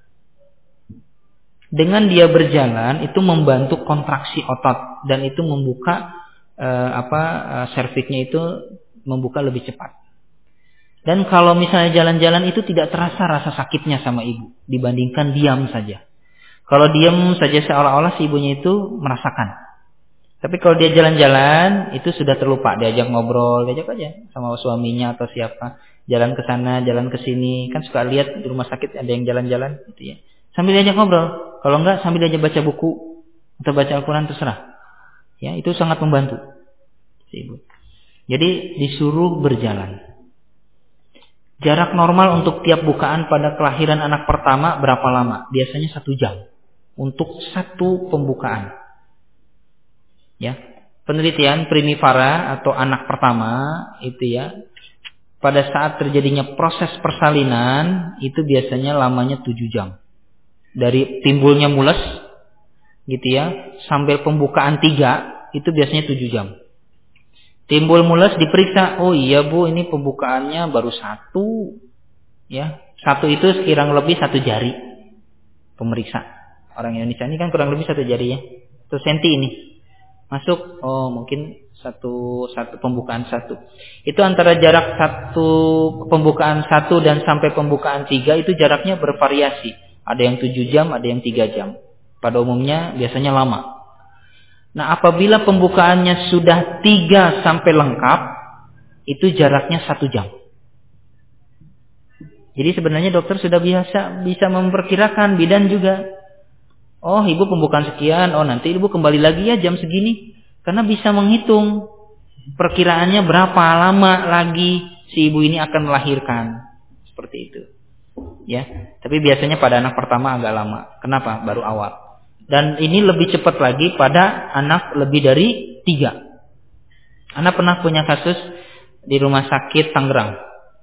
Dengan dia berjalan itu membantu kontraksi otot dan itu membuka e, apa e, serviknya itu membuka lebih cepat. Dan kalau misalnya jalan-jalan itu tidak terasa rasa sakitnya sama ibu dibandingkan diam saja. Kalau diam saja seolah-olah si ibunya itu merasakan. Tapi kalau dia jalan-jalan itu sudah terlupa, diajak ngobrol, diajak aja sama suaminya atau siapa. jalan ke sana, jalan ke sini. Kan suka lihat di rumah sakit ada yang jalan-jalan gitu ya. Sambil diajak ngobrol. Kalau enggak sambil diajak baca buku atau baca Al-Qur'an terserah. Ya, itu sangat membantu si ibu. Jadi disuruh berjalan. Jarak normal untuk tiap bukaan pada kelahiran anak pertama berapa lama? Biasanya satu jam untuk satu pembukaan. Ya, penelitian primivara atau anak pertama itu ya, pada saat terjadinya proses persalinan itu biasanya lamanya tujuh jam. Dari timbulnya mules gitu ya, sampai pembukaan tiga itu biasanya tujuh jam. Timbul mules diperiksa, oh iya bu ini pembukaannya baru satu, ya satu itu sekirang lebih satu jari. Pemeriksa orang Indonesia ini kan kurang lebih satu jari ya, satu senti ini masuk, oh mungkin satu satu pembukaan satu. Itu antara jarak satu pembukaan satu dan sampai pembukaan tiga itu jaraknya bervariasi. Ada yang tujuh jam, ada yang tiga jam. Pada umumnya biasanya lama. Nah, apabila pembukaannya sudah tiga sampai lengkap, itu jaraknya satu jam. Jadi sebenarnya dokter sudah biasa bisa memperkirakan, bidan juga. Oh, ibu pembukaan sekian, oh nanti ibu kembali lagi ya jam segini. Karena bisa menghitung perkiraannya berapa lama lagi si ibu ini akan melahirkan. Seperti itu. Ya, tapi biasanya pada anak pertama agak lama. Kenapa? Baru awal. Dan ini lebih cepat lagi pada anak lebih dari tiga. Anak pernah punya kasus di rumah sakit Tangerang.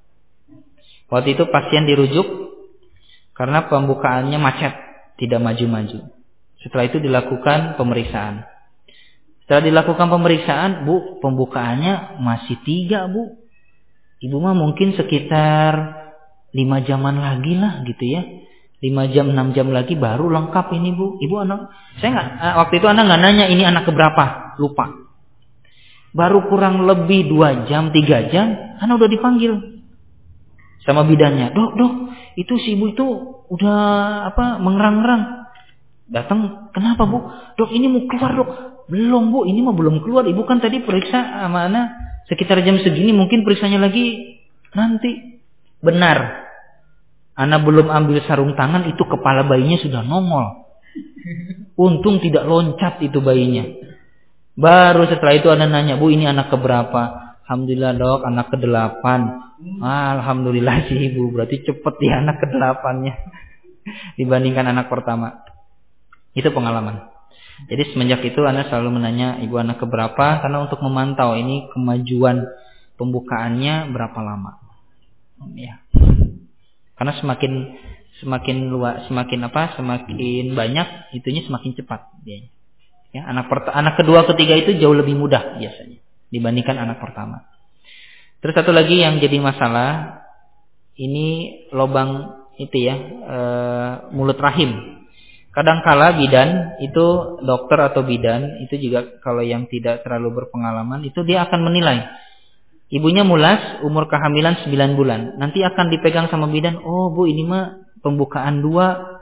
Waktu itu pasien dirujuk karena pembukaannya macet, tidak maju-maju. Setelah itu dilakukan pemeriksaan. Setelah dilakukan pemeriksaan, bu, pembukaannya masih tiga, bu. Ibu mah mungkin sekitar lima jaman lagi lah gitu ya. Lima jam, enam jam lagi baru lengkap ini bu. Ibu anak, saya nggak waktu itu anak nggak nanya ini anak keberapa, lupa. Baru kurang lebih dua jam, tiga jam, anak udah dipanggil sama bidannya. Dok, dok, itu si ibu itu udah apa mengerang-ngerang. Datang, kenapa bu? Dok ini mau keluar dok. Belum bu, ini mah belum keluar. Ibu kan tadi periksa sama anak sekitar jam segini, mungkin periksanya lagi nanti. Benar. Anak belum ambil sarung tangan itu kepala bayinya sudah nongol. Untung tidak loncat itu bayinya. Baru setelah itu anak nanya, bu ini anak keberapa? Alhamdulillah dok, anak kedelapan. Alhamdulillah sih ibu, berarti cepet ya anak kedelapannya dibandingkan anak pertama. Itu pengalaman. Jadi semenjak itu anak selalu menanya ibu anak keberapa, karena untuk memantau ini kemajuan pembukaannya berapa lama. Ya. Karena semakin semakin luas, semakin apa, semakin banyak, itunya semakin cepat dia. Ya, anak perta- anak kedua, ketiga itu jauh lebih mudah biasanya dibandingkan anak pertama. Terus satu lagi yang jadi masalah, ini lubang itu ya, e, mulut rahim. Kadangkala bidan itu dokter atau bidan itu juga kalau yang tidak terlalu berpengalaman itu dia akan menilai. Ibunya mulas, umur kehamilan sembilan bulan. Nanti akan dipegang sama bidan. Oh bu, ini mah pembukaan dua.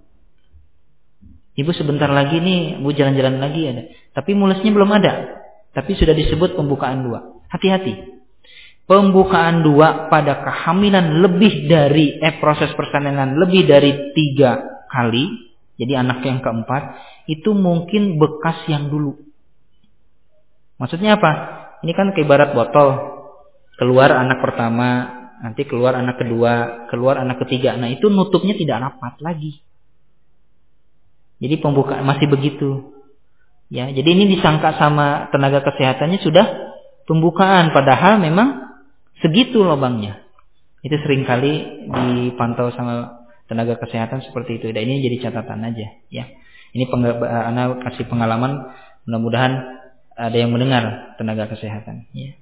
Ibu sebentar lagi nih, bu jalan-jalan lagi ada. Tapi mulasnya belum ada. Tapi sudah disebut pembukaan dua. Hati-hati. Pembukaan dua pada kehamilan lebih dari, eh proses persalinan lebih dari tiga kali. Jadi anak yang keempat. Itu mungkin bekas yang dulu. Maksudnya apa? Ini kan kayak ibarat botol. Keluar anak pertama, nanti keluar anak kedua, keluar anak ketiga. Nah itu nutupnya tidak rapat lagi. Jadi pembukaan masih begitu. Ya, jadi ini disangka sama tenaga kesehatannya sudah pembukaan, padahal memang segitu lubangnya. Itu seringkali dipantau sama tenaga kesehatan seperti itu. Dan ini jadi catatan aja. Ya, ini anak kasih pengalaman. Mudah-mudahan ada yang mendengar tenaga kesehatan. Ya.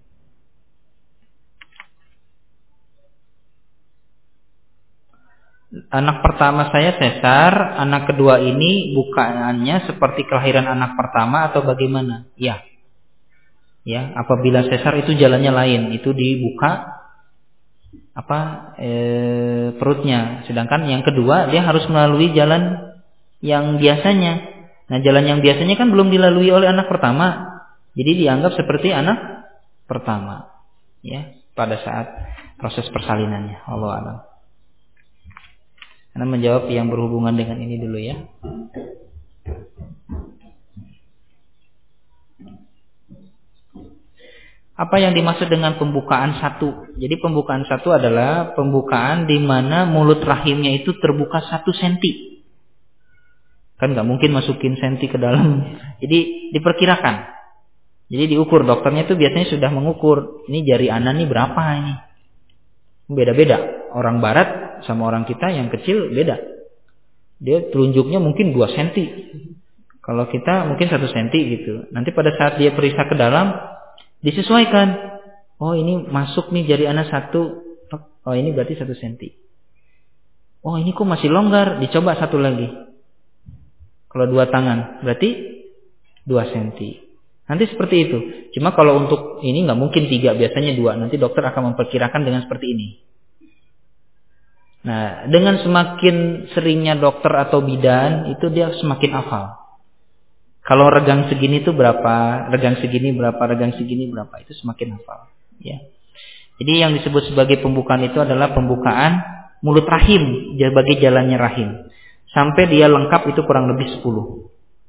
Anak pertama saya sesar, anak kedua ini bukaannya seperti kelahiran anak pertama atau bagaimana? Ya. Ya, apabila sesar itu jalannya lain, itu dibuka apa e, perutnya. Sedangkan yang kedua dia harus melalui jalan yang biasanya. Nah, jalan yang biasanya kan belum dilalui oleh anak pertama. Jadi dianggap seperti anak pertama. Ya, pada saat proses persalinannya. Wallahu a'lam. Anda menjawab yang berhubungan dengan ini dulu ya. Apa yang dimaksud dengan pembukaan satu? Jadi pembukaan satu adalah pembukaan di mana mulut rahimnya itu terbuka satu senti. Kan nggak mungkin masukin senti ke dalam. Jadi diperkirakan. Jadi diukur, dokternya itu biasanya sudah mengukur. Ini jari ana nih berapa ini? Beda-beda. Orang barat sama orang kita yang kecil beda. Dia telunjuknya mungkin dua senti. Kalau kita mungkin satu senti gitu. Nanti pada saat dia periksa ke dalam, disesuaikan. Oh ini masuk nih jari ana satu. Oh ini berarti satu senti. Oh ini kok masih longgar. Dicoba satu lagi. Kalau dua tangan berarti dua senti. Nanti seperti itu. Cuma kalau untuk ini nggak mungkin tiga, biasanya dua. Nanti dokter akan memperkirakan dengan seperti ini. Nah, dengan semakin seringnya dokter atau bidan, itu dia semakin hafal. Kalau regang segini itu berapa, regang segini berapa, regang segini berapa, itu semakin hafal. Ya. Jadi yang disebut sebagai pembukaan itu adalah pembukaan mulut rahim, sebagai jalannya rahim. Sampai dia lengkap itu kurang lebih sepuluh.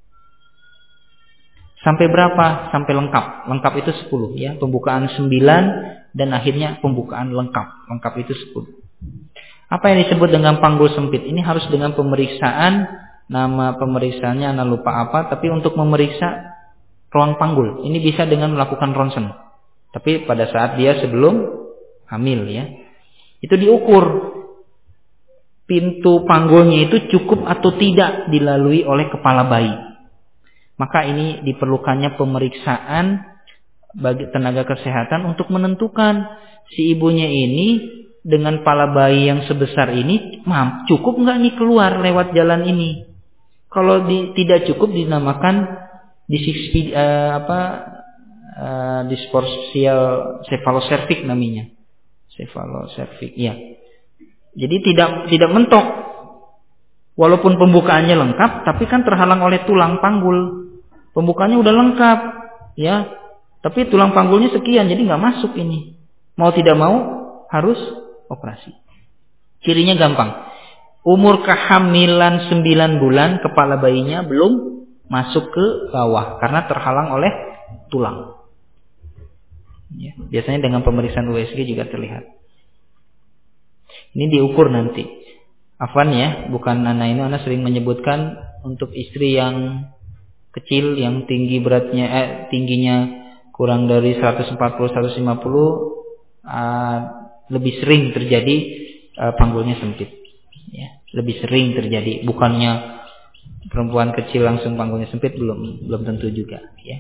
Sampai berapa? Sampai lengkap. Lengkap itu sepuluh ya. Pembukaan sembilan dan akhirnya pembukaan lengkap. Lengkap itu sepuluh. Apa yang disebut dengan panggul sempit? Ini harus dengan pemeriksaan. Nama pemeriksaannya ana lupa apa, tapi untuk memeriksa ruang panggul. Ini bisa dengan melakukan ronsen. Tapi pada saat dia sebelum hamil ya. Itu diukur. Pintu panggulnya itu cukup atau tidak dilalui oleh kepala bayi. Maka ini diperlukannya pemeriksaan bagi tenaga kesehatan untuk menentukan si ibunya ini dengan kepala bayi yang sebesar ini cukup nggak nih keluar lewat jalan ini. Kalau di, tidak cukup dinamakan disiksi, uh, apa uh, disposial cephalocervic namanya. Cephalocervic ya. Jadi tidak tidak mentok. Walaupun pembukaannya lengkap, tapi kan terhalang oleh tulang panggul. Pembukaannya udah lengkap, ya. Tapi tulang panggulnya sekian, jadi nggak masuk ini. Mau tidak mau harus operasi. Cirinya gampang. Umur kehamilan sembilan bulan, kepala bayinya belum masuk ke bawah karena terhalang oleh tulang. Ya, biasanya dengan pemeriksaan U S G juga terlihat. Ini diukur nanti. Afwan ya, bukan anak ini, anak sering menyebutkan untuk istri yang kecil, yang tinggi beratnya, eh, tingginya kurang dari seratus empat puluh sampai seratus lima puluh, uh, lebih sering terjadi uh, panggulnya sempit. Ya, lebih sering terjadi. Bukannya perempuan kecil langsung panggulnya sempit, belum, belum tentu juga. Ya.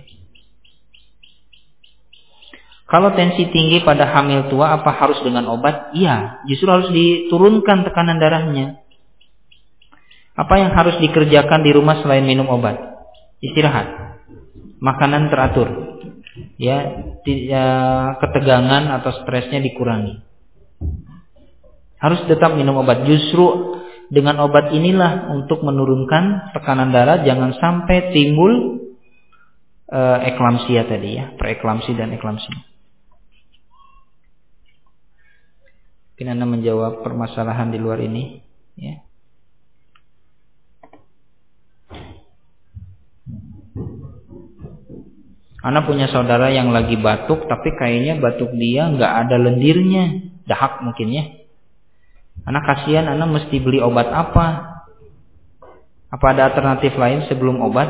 Kalau tensi tinggi pada hamil tua, apa harus dengan obat? Iya, justru harus diturunkan tekanan darahnya. Apa yang harus dikerjakan di rumah selain minum obat? Istirahat, makanan teratur, ya, ketegangan atau stresnya dikurangi. Harus tetap minum obat. Justru dengan obat inilah untuk menurunkan tekanan darah, jangan sampai timbul uh, eklamsia tadi ya, preeklamsi dan eklamsi. Mungkin Anda menjawab permasalahan di luar ini ya. Anda punya saudara yang lagi batuk, tapi kayaknya batuk dia nggak ada lendirnya, dahak mungkin ya. Anda kasihan, Anda mesti beli obat apa? Apa ada alternatif lain sebelum obat?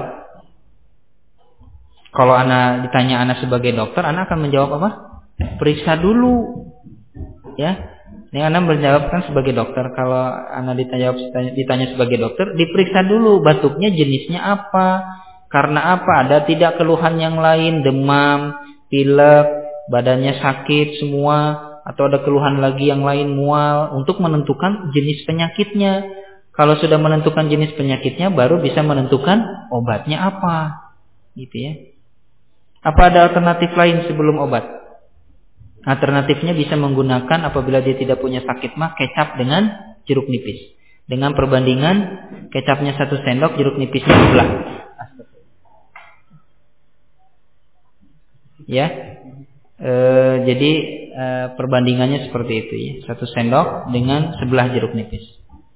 Kalau Anda ditanya Anda sebagai dokter, Anda akan menjawab apa? Periksa dulu, ya. Ini Anda menjawabkan sebagai dokter. Kalau Anda ditanya, ditanya sebagai dokter, diperiksa dulu batuknya jenisnya apa, karena apa, ada tidak keluhan yang lain, demam, pilek, badannya sakit semua, atau ada keluhan lagi yang lain, mual, untuk menentukan jenis penyakitnya. Kalau sudah menentukan jenis penyakitnya, baru bisa menentukan obatnya apa, gitu ya. Apa ada alternatif lain sebelum obat? Alternatifnya bisa menggunakan, apabila dia tidak punya sakit mah, kecap dengan jeruk nipis. Dengan perbandingan kecapnya satu sendok, jeruk nipisnya sebelah. Ya, e, jadi e, perbandingannya seperti itu ya. Satu sendok dengan sebelah jeruk nipis.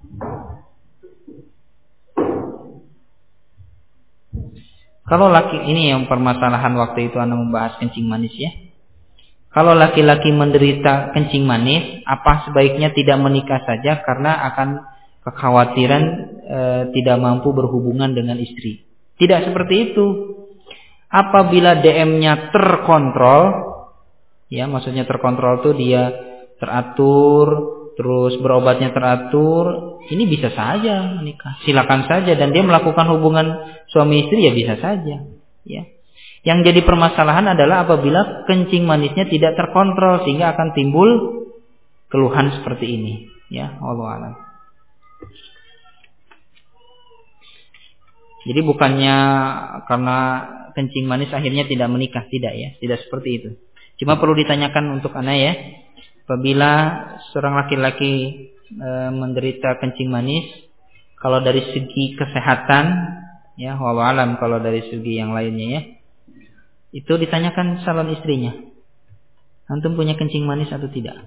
Kalau laki, ini yang permasalahan waktu itu Anda membahas kencing manis ya. Kalau laki-laki menderita kencing manis, apa sebaiknya tidak menikah saja karena akan kekhawatiran e, tidak mampu berhubungan dengan istri. Tidak seperti itu. Apabila D M-nya terkontrol, ya maksudnya terkontrol itu dia teratur, terus berobatnya teratur, ini bisa saja menikah. Silakan saja, dan dia melakukan hubungan suami istri ya bisa saja. Ya. Yang jadi permasalahan adalah apabila kencing manisnya tidak terkontrol sehingga akan timbul keluhan seperti ini. Ya, wallahu a'lam. Jadi bukannya karena kencing manis akhirnya tidak menikah, tidak ya, tidak seperti itu. Cuma perlu ditanyakan untuk anak ya, apabila seorang laki-laki e, menderita kencing manis, kalau dari segi kesehatan, ya, wallahu alam, kalau dari segi yang lainnya ya, itu ditanyakan calon istrinya, antum punya kencing manis atau tidak?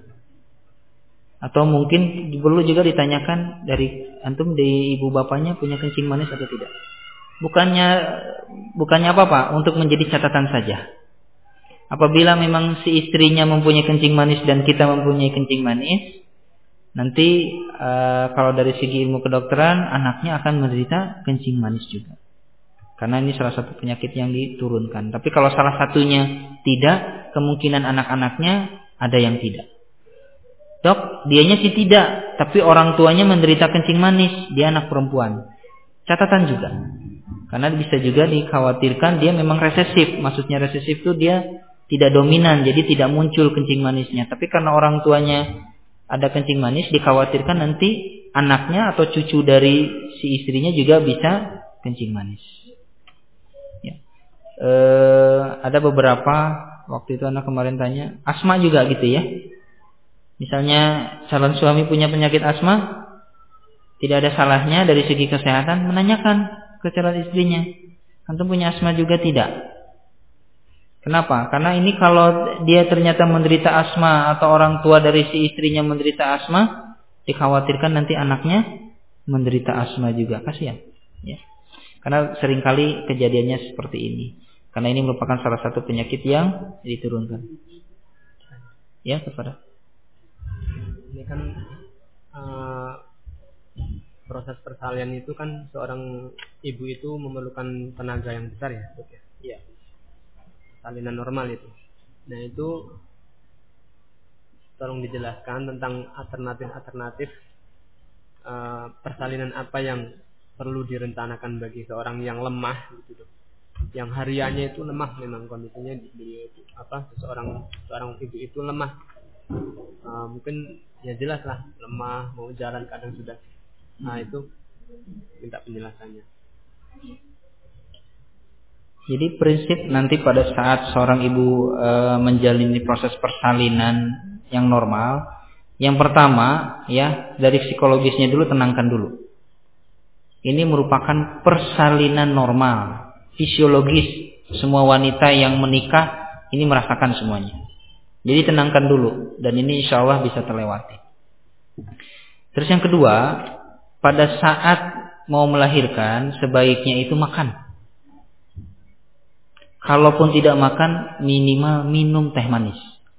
Atau mungkin perlu juga ditanyakan dari antum, di ibu bapaknya punya kencing manis atau tidak? Bukannya bukannya apa-apa, untuk menjadi catatan saja. Apabila memang si istrinya mempunyai kencing manis dan kita mempunyai kencing manis, nanti e, kalau dari segi ilmu kedokteran anaknya akan menderita kencing manis juga. Karena ini salah satu penyakit yang diturunkan. Tapi kalau salah satunya tidak, kemungkinan anak-anaknya ada yang tidak. Dok, dianya sih tidak, tapi orang tuanya menderita kencing manis, dia anak perempuan. Catatan juga. Karena bisa juga dikhawatirkan dia memang resesif. Maksudnya resesif itu dia tidak dominan, jadi tidak muncul kencing manisnya. Tapi karena orang tuanya ada kencing manis, dikhawatirkan nanti anaknya atau cucu dari si istrinya juga bisa kencing manis. Ya. E, ada beberapa, waktu itu anak kemarin tanya, asma juga gitu ya. Misalnya calon suami punya penyakit asma, tidak ada salahnya dari segi kesehatan menanyakan ke calon istrinya, antum punya asma juga tidak? Kenapa? Karena ini kalau dia ternyata menderita asma atau orang tua dari si istrinya menderita asma, dikhawatirkan nanti anaknya menderita asma juga, kasihan. Ya. Karena seringkali kejadiannya seperti ini. Karena ini merupakan salah satu penyakit yang diturunkan. Ya, kepada. Ini kan uh, proses persalinan itu kan seorang ibu itu memerlukan tenaga yang besar ya, dok ya. Iya. Salinan normal itu. Nah itu tolong dijelaskan tentang alternatif-alternatif uh, persalinan apa yang perlu direncanakan bagi seorang yang lemah gitu dok. Yang hariannya itu lemah, memang kondisinya beliau itu apa seseorang seorang ibu itu lemah. Uh, mungkin ya jelas lah lemah, mau jalan kadang sudah. Nah itu minta penjelasannya. Jadi prinsip nanti pada saat seorang ibu e, menjalani proses persalinan yang normal, yang pertama ya dari psikologisnya dulu, tenangkan dulu. Ini merupakan persalinan normal, fisiologis. Semua wanita yang menikah ini merasakan semuanya. Jadi tenangkan dulu, dan ini insya Allah bisa terlewati. Terus yang kedua, pada saat mau melahirkan sebaiknya itu makan. Kalaupun tidak makan, minimal minum teh manis.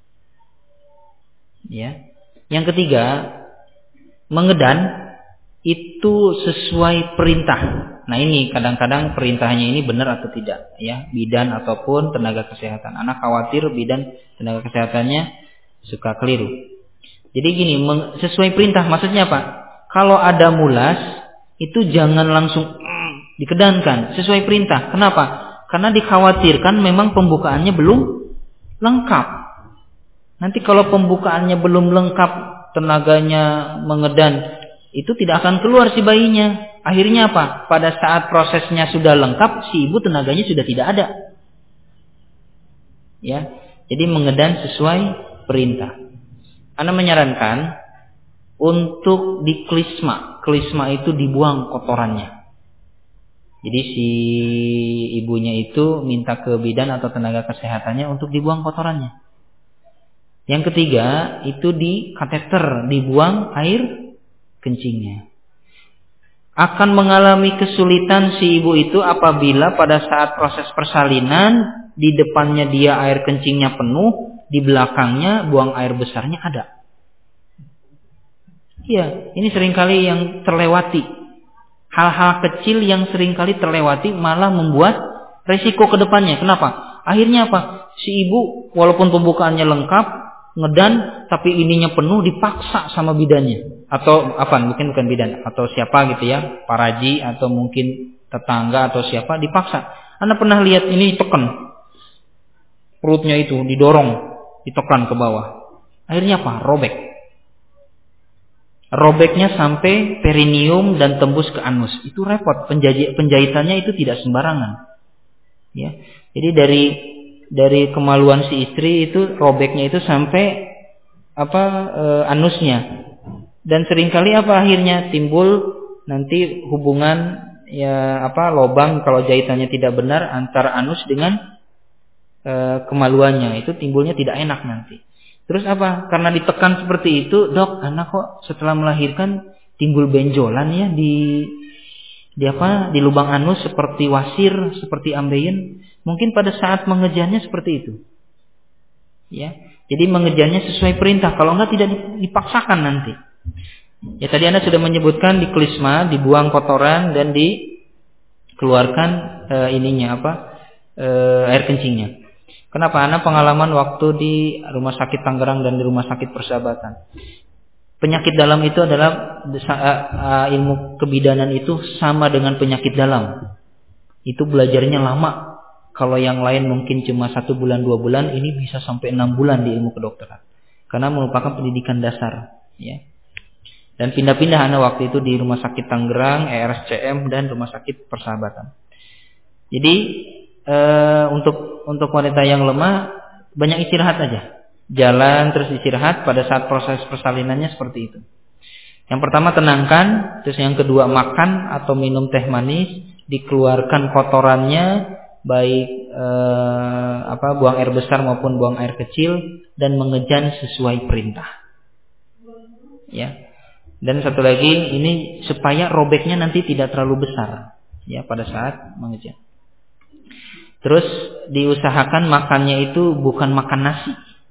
Ya. Yang ketiga, mengedan itu sesuai perintah. Nah ini kadang-kadang perintahnya ini benar atau tidak, ya, bidan ataupun tenaga kesehatan. Anak khawatir bidan tenaga kesehatannya suka keliru. Jadi gini, sesuai perintah maksudnya apa? Kalau ada mulas itu jangan langsung mm, dikedankan, sesuai perintah. Kenapa? Karena dikhawatirkan memang pembukaannya belum lengkap. Nanti kalau pembukaannya belum lengkap, tenaganya mengedan, itu tidak akan keluar si bayinya. Akhirnya apa? Pada saat prosesnya sudah lengkap, si ibu tenaganya sudah tidak ada. Ya, jadi mengedan sesuai perintah. Ana menyarankan untuk diklisma. Klisma itu dibuang kotorannya. Jadi si ibunya itu minta ke bidan atau tenaga kesehatannya untuk dibuang kotorannya. Yang ketiga, itu di kateter, dibuang air kencingnya. Akan mengalami kesulitan si ibu itu apabila pada saat proses persalinan di depannya dia air kencingnya penuh, di belakangnya buang air besarnya ada. Iya, ini seringkali yang terlewati. Hal-hal kecil yang seringkali terlewati malah membuat resiko ke depannya. Kenapa? Akhirnya apa? Si ibu walaupun pembukaannya lengkap, ngedan, tapi ininya penuh, dipaksa sama bidannya. Atau apa? Mungkin bukan bidan, atau siapa gitu ya, paraji atau mungkin tetangga atau siapa, dipaksa. Anda pernah lihat ini tekan. Perutnya itu didorong, ditekan ke bawah. Akhirnya apa? Robek. Robeknya sampai perineum dan tembus ke anus. Itu repot. Penjahit, penjahitannya itu tidak sembarangan. Ya. Jadi dari dari kemaluan si istri itu robeknya itu sampai apa e, anusnya. Dan seringkali apa akhirnya timbul nanti hubungan ya apa lobang kalau jahitannya tidak benar antara anus dengan e, kemaluannya. Itu timbulnya tidak enak nanti. Terus apa? Karena ditekan seperti itu, dok, anak kok setelah melahirkan timbul benjolan ya di di apa? Di lubang anus seperti wasir, seperti ambeien. Mungkin pada saat mengejarnya seperti itu. Ya. Jadi mengejarnya sesuai perintah, kalau enggak tidak dipaksakan nanti. Ya tadi Anda sudah menyebutkan di klisma, dibuang kotoran dan dikeluarkan e, ininya apa? E, air kencingnya. Kenapa? Anak pengalaman waktu di Rumah Sakit Tangerang dan di Rumah Sakit Persahabatan. Penyakit dalam itu adalah ilmu kebidanan itu sama dengan penyakit dalam. Itu belajarnya lama. Kalau yang lain mungkin cuma satu bulan dua bulan, ini bisa sampai enam bulan di ilmu kedokteran. Karena merupakan pendidikan dasar. Ya. Dan pindah-pindah anak waktu itu di Rumah Sakit Tangerang, E R S C M dan Rumah Sakit Persahabatan. Jadi e, untuk untuk wanita yang lemah banyak istirahat aja. Jalan terus istirahat pada saat proses persalinannya seperti itu. Yang pertama tenangkan, terus yang kedua makan atau minum teh manis, dikeluarkan kotorannya, baik eh, apa buang air besar maupun buang air kecil dan mengejan sesuai perintah. Ya. Dan satu lagi ini supaya robeknya nanti tidak terlalu besar ya pada saat mengejan. Terus diusahakan makannya itu bukan makan nasi.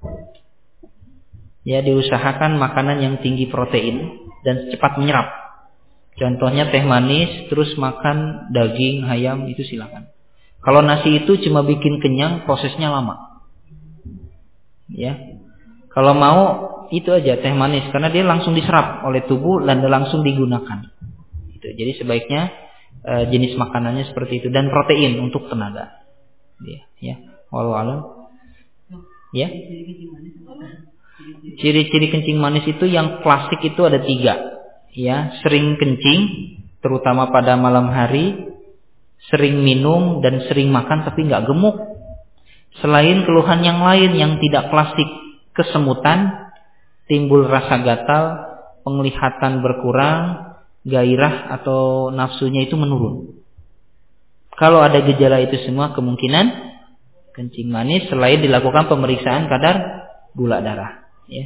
Ya, diusahakan makanan yang tinggi protein dan cepat menyerap. Contohnya teh manis, terus makan daging, ayam, itu silakan. Kalau nasi itu cuma bikin kenyang, prosesnya lama. Ya. Kalau mau itu aja teh manis karena dia langsung diserap oleh tubuh dan langsung digunakan. Gitu. Jadi sebaiknya e, jenis makanannya seperti itu dan protein untuk tenaga. Ya, ya. Wallahu a'lam. Ya. Ciri-ciri kencing manis itu yang klasik itu ada tiga. Ya, sering kencing, terutama pada malam hari, sering minum dan sering makan tapi nggak gemuk. Selain keluhan yang lain yang tidak klasik, kesemutan, timbul rasa gatal, penglihatan berkurang, gairah atau nafsunya itu menurun. Kalau ada gejala itu semua kemungkinan kencing manis selain dilakukan pemeriksaan kadar gula darah. Ya.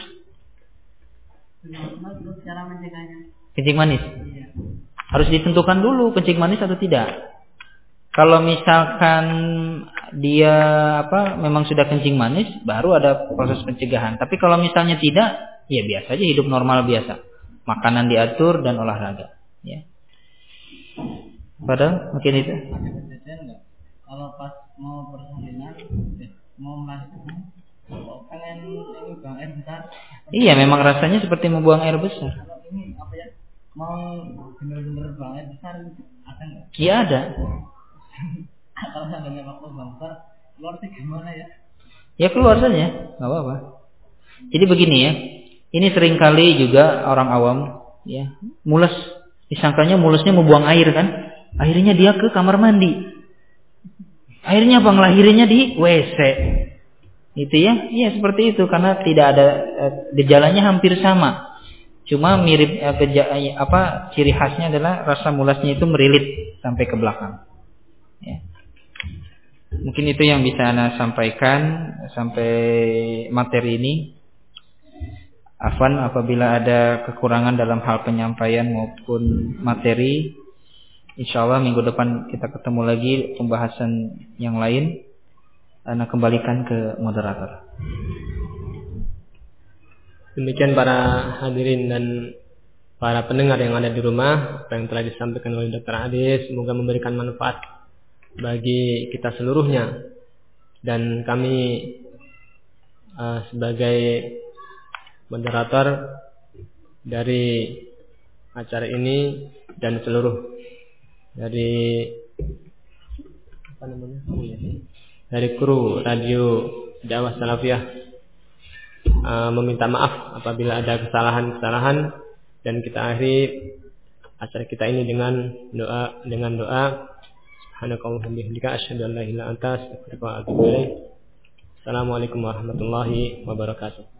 Kencing manis harus ditentukan dulu kencing manis atau tidak. Kalau misalkan dia apa memang sudah kencing manis, baru ada proses pencegahan. Tapi kalau misalnya tidak, ya biasa aja hidup normal biasa, makanan diatur dan olahraga. Ya. Padahal mungkin itu. Kalau pas mau persalinan, mau melahirkan, pengen ini buang air besar. Iya, memang rasanya seperti membuang air besar. Kalau ini apa ya? Mau benar-benar buang air besar, ada nggak? Iya ada. Kalau sampai waktu buang besar, keluar sih gimana ya? Ya keluar saja, nggak apa-apa. Jadi begini ya, ini seringkali juga orang awam, ya, mules, disangkanya mulesnya membuang air kan? Akhirnya dia ke kamar mandi. Akhirnya apa? Ngelahirinnya di W C. Itu ya? Iya seperti itu karena tidak ada gejalanya hampir sama. Cuma mirip eh, apa ciri khasnya adalah rasa mulasnya itu merilit sampai ke belakang. Ya. Mungkin itu yang bisa Ana sampaikan sampai materi ini. Afwan apabila ada kekurangan dalam hal penyampaian maupun materi, insyaallah minggu depan kita ketemu lagi pembahasan yang lain. Ana kembalikan ke moderator. Demikian para hadirin dan para pendengar yang ada di rumah, apa yang telah disampaikan oleh Doktor Ade semoga memberikan manfaat bagi kita seluruhnya. Dan kami uh, sebagai moderator dari acara ini dan seluruh dari apa namanya dari kru radio Dakwah Salafiyah uh, meminta maaf apabila ada kesalahan-kesalahan, dan kita akhiri acara kita ini dengan doa dengan doa subhanakallahumma bihamdika asyhadu an la ilaha illa anta astaghfiruka wa atubu ilaik. Assalamualaikum warahmatullahi wabarakatuh.